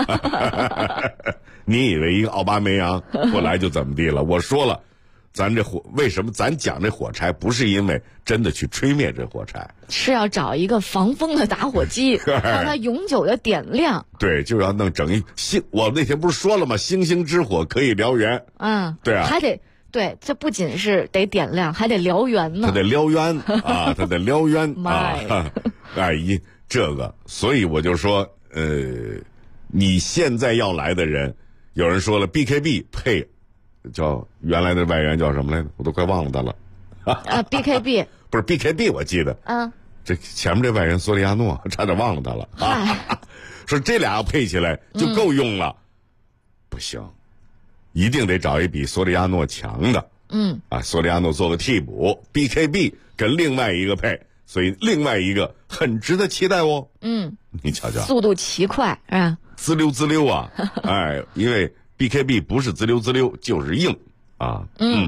你以为一个奥巴梅扬后来就怎么地了？我说了。为什么咱讲这火柴不是因为真的去吹灭这火柴， 是要找一个防风的打火机，让它永久的点亮。 对，就是要弄整一我那天不是说了吗？星星之火可以燎原。对啊， 还得对，这不仅是得点亮，还得燎原呢。 它得燎原啊，它得燎原啊！这个，所以我就说，你现在要来的人，有人说了 ，BKB 配。叫原来的外援叫什么来着？我都快忘了他了。 BKB 不是 BKB， 我记得。这前面这外援索里亚诺差点忘了他了啊。说这俩要配起来就够用了，不行，一定得找一比索里亚诺强的。索里亚诺做个替补 ，BKB 跟另外一个配，所以另外一个很值得期待哦。你瞧瞧， 速度奇快是吧？ 滋溜滋溜啊！因为。BKB 不是滋溜滋溜就是硬啊。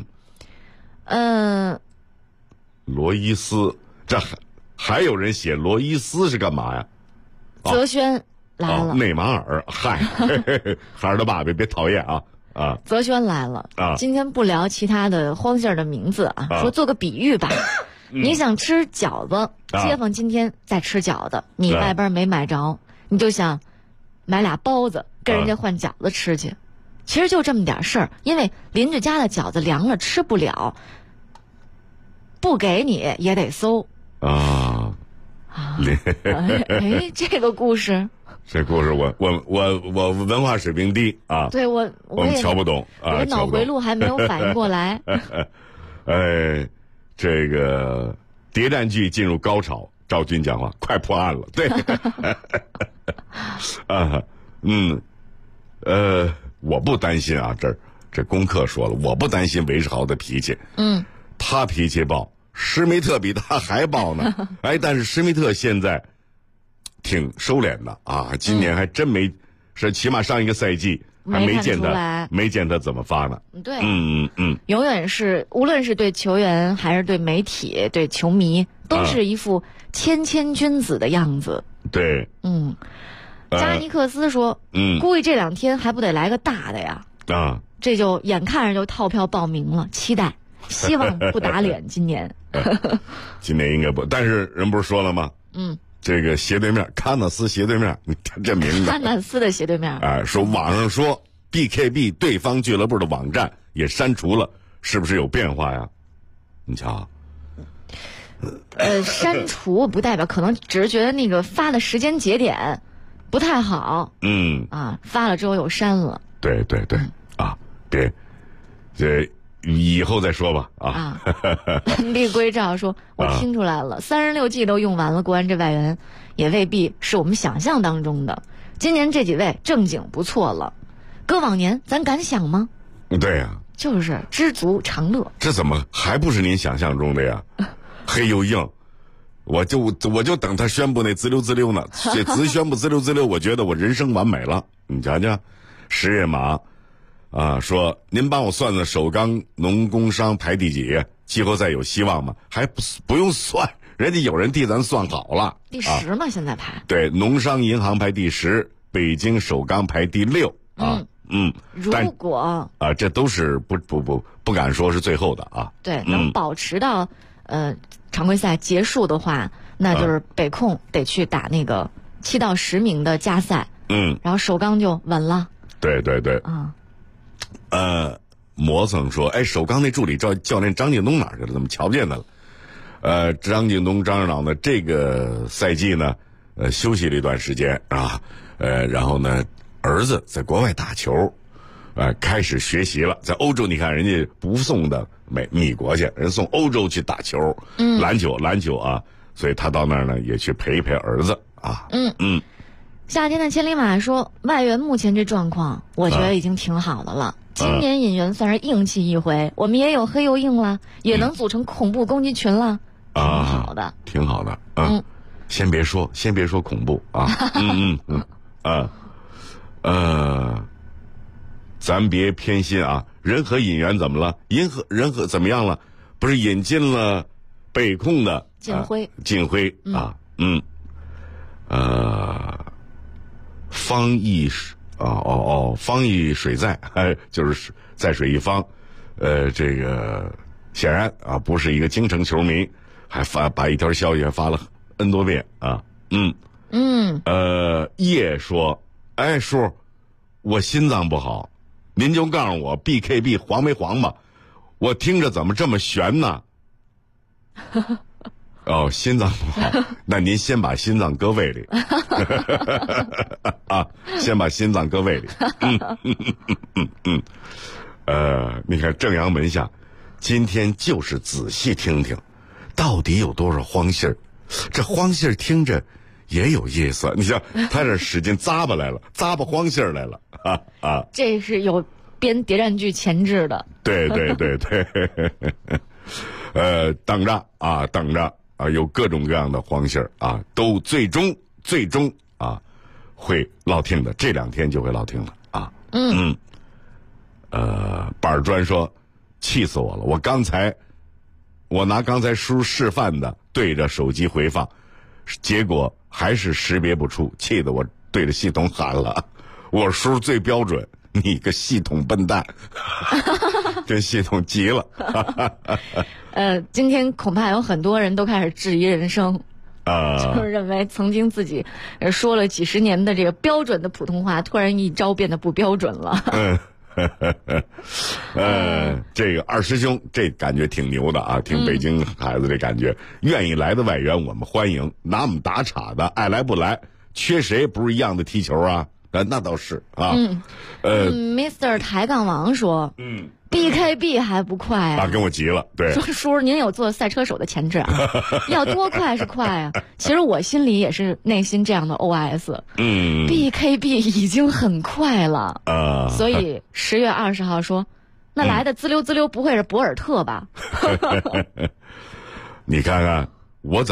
罗伊斯，这还有人写罗伊斯是干嘛呀？ 泽轩来了。 内马尔，嗨，孩儿的爸爸别讨厌啊。 泽轩来了啊。今天不聊其他的荒信儿的名字啊，说做个比喻吧。你想吃饺子，街坊今天在吃饺子，你外边没买着，你就想买俩包子跟人家换饺子吃去。其实就这么点事儿，因为邻居家的饺子凉了吃不了，不给你也得搜啊。 这个故事， 这故事我文化水平低啊， 对我们瞧不懂啊， 我脑回路还没有反应过来。 这个谍战剧进入高潮，赵军讲话快破案了，对，我不担心啊，这功课说了，我不担心韦世豪的脾气。他脾气暴，施梅特比他还暴呢。但是施梅特现在挺收敛的啊，今年还真没，是起码上一个赛季还没见没看出来他，没见他怎么发呢？ 对， 永远是无论是对球员还是对媒体、对球迷，都是一副谦谦君子的样子。 对， 加尼克斯说，估计这2天还不得来个大的呀？ 啊， 这就眼看着就套票报名了，期待，希望不打脸。今年， 今年应该不，但是人不是说了吗？这个斜对面喀纳斯斜对面，你看这名字， 喀纳斯的斜对面。 说网上说 BKB 对方俱乐部的网站也删除了，是不是有变化呀？你瞧。 删除不代表，可能只是觉得那个发的时间节点不太好。发了之后又删了。 对，别，这以后再说吧。 立归照说，我听出来了，36季都用完了，国安这外援也未必是我们想象当中的。今年这几位正经不错了，搁往年咱敢想吗？ 对呀， 就是知足常乐。 这怎么还不是您想象中的呀？黑又硬，我就等他宣布那滋溜呢。这宣布滋溜，我觉得我人生完美了。你瞧瞧，石野马说您帮我算算首钢农工商排第几，季后赛有希望吗？还不用算，人家有人替咱算好了。 第10嘛，现在排。 对，农商银行排第10，北京首钢排第6。 如果这都是不敢说是最后的啊。 对，能保持到常规赛结束的话，那就是北控得去打那个7到10名的加赛。然后首钢就稳了。 对。磨蹭说，首钢那助理教练张近东哪儿去了？怎么瞧不见他了？张近东张指导呢，这个赛季呢，休息了一段时间啊，然后呢，儿子在国外打球，开始学习了。在欧洲，你看人家不送的米国去，人送欧洲去打球，篮球啊，所以他到那儿呢也去陪一陪儿子啊。 夏天的千里马说，外援目前这状况，我觉得已经挺好的了。今年引援算是硬气一回，我们也有黑又硬了，也能组成恐怖攻击群了，挺好的， 挺好的。先别说恐怖啊。咱别偏心啊。人和引援怎么了？人和怎么样了？不是引进了北控的靳辉啊。方毅方毅水在，就是在水一方。这个显然不是一个京城球迷，还把一条消息还发了 N 多遍啊。叶说，叔，我心脏不好，您就告诉我 BKB 黄没黄吧，我听着怎么这么悬呢？心脏不好，那您先把心脏搁胃里。先把心脏搁胃里。你看正阳门下，今天就是仔细听听，到底有多少荒信儿？这荒信儿听着也有意思。你像他这使劲咂巴来了，咂巴荒信儿来了。 这是有编谍战剧前置的。对。 等着。有各种各样的荒信儿啊，都最终会落听的，这2天就会落听了啊。板砖说，气死我了！我拿刚才叔示范的对着手机回放，结果还是识别不出，气得我对着系统喊了：“我叔最标准，你个系统笨蛋！”这系统急了。 今天恐怕有很多人都开始质疑人生，就是认为曾经自己说了几10年的这个标准的普通话，突然一朝变得不标准了。 这个二师兄这感觉挺牛的啊，挺北京孩子这感觉，愿意来的外援我们欢迎，拿我们打岔的爱来不来，缺谁不是一样的踢球啊？那倒是啊。 Mr. 抬杠王说，BKB 还不快啊？ 跟我急了，对。 说叔，您有做赛车手的潜质啊？要多快是快啊？其实我心里也是内心这样的 OS。BKB 已经很快了所以10月20号说，那来的滋溜不会是博尔特吧？ 你看看我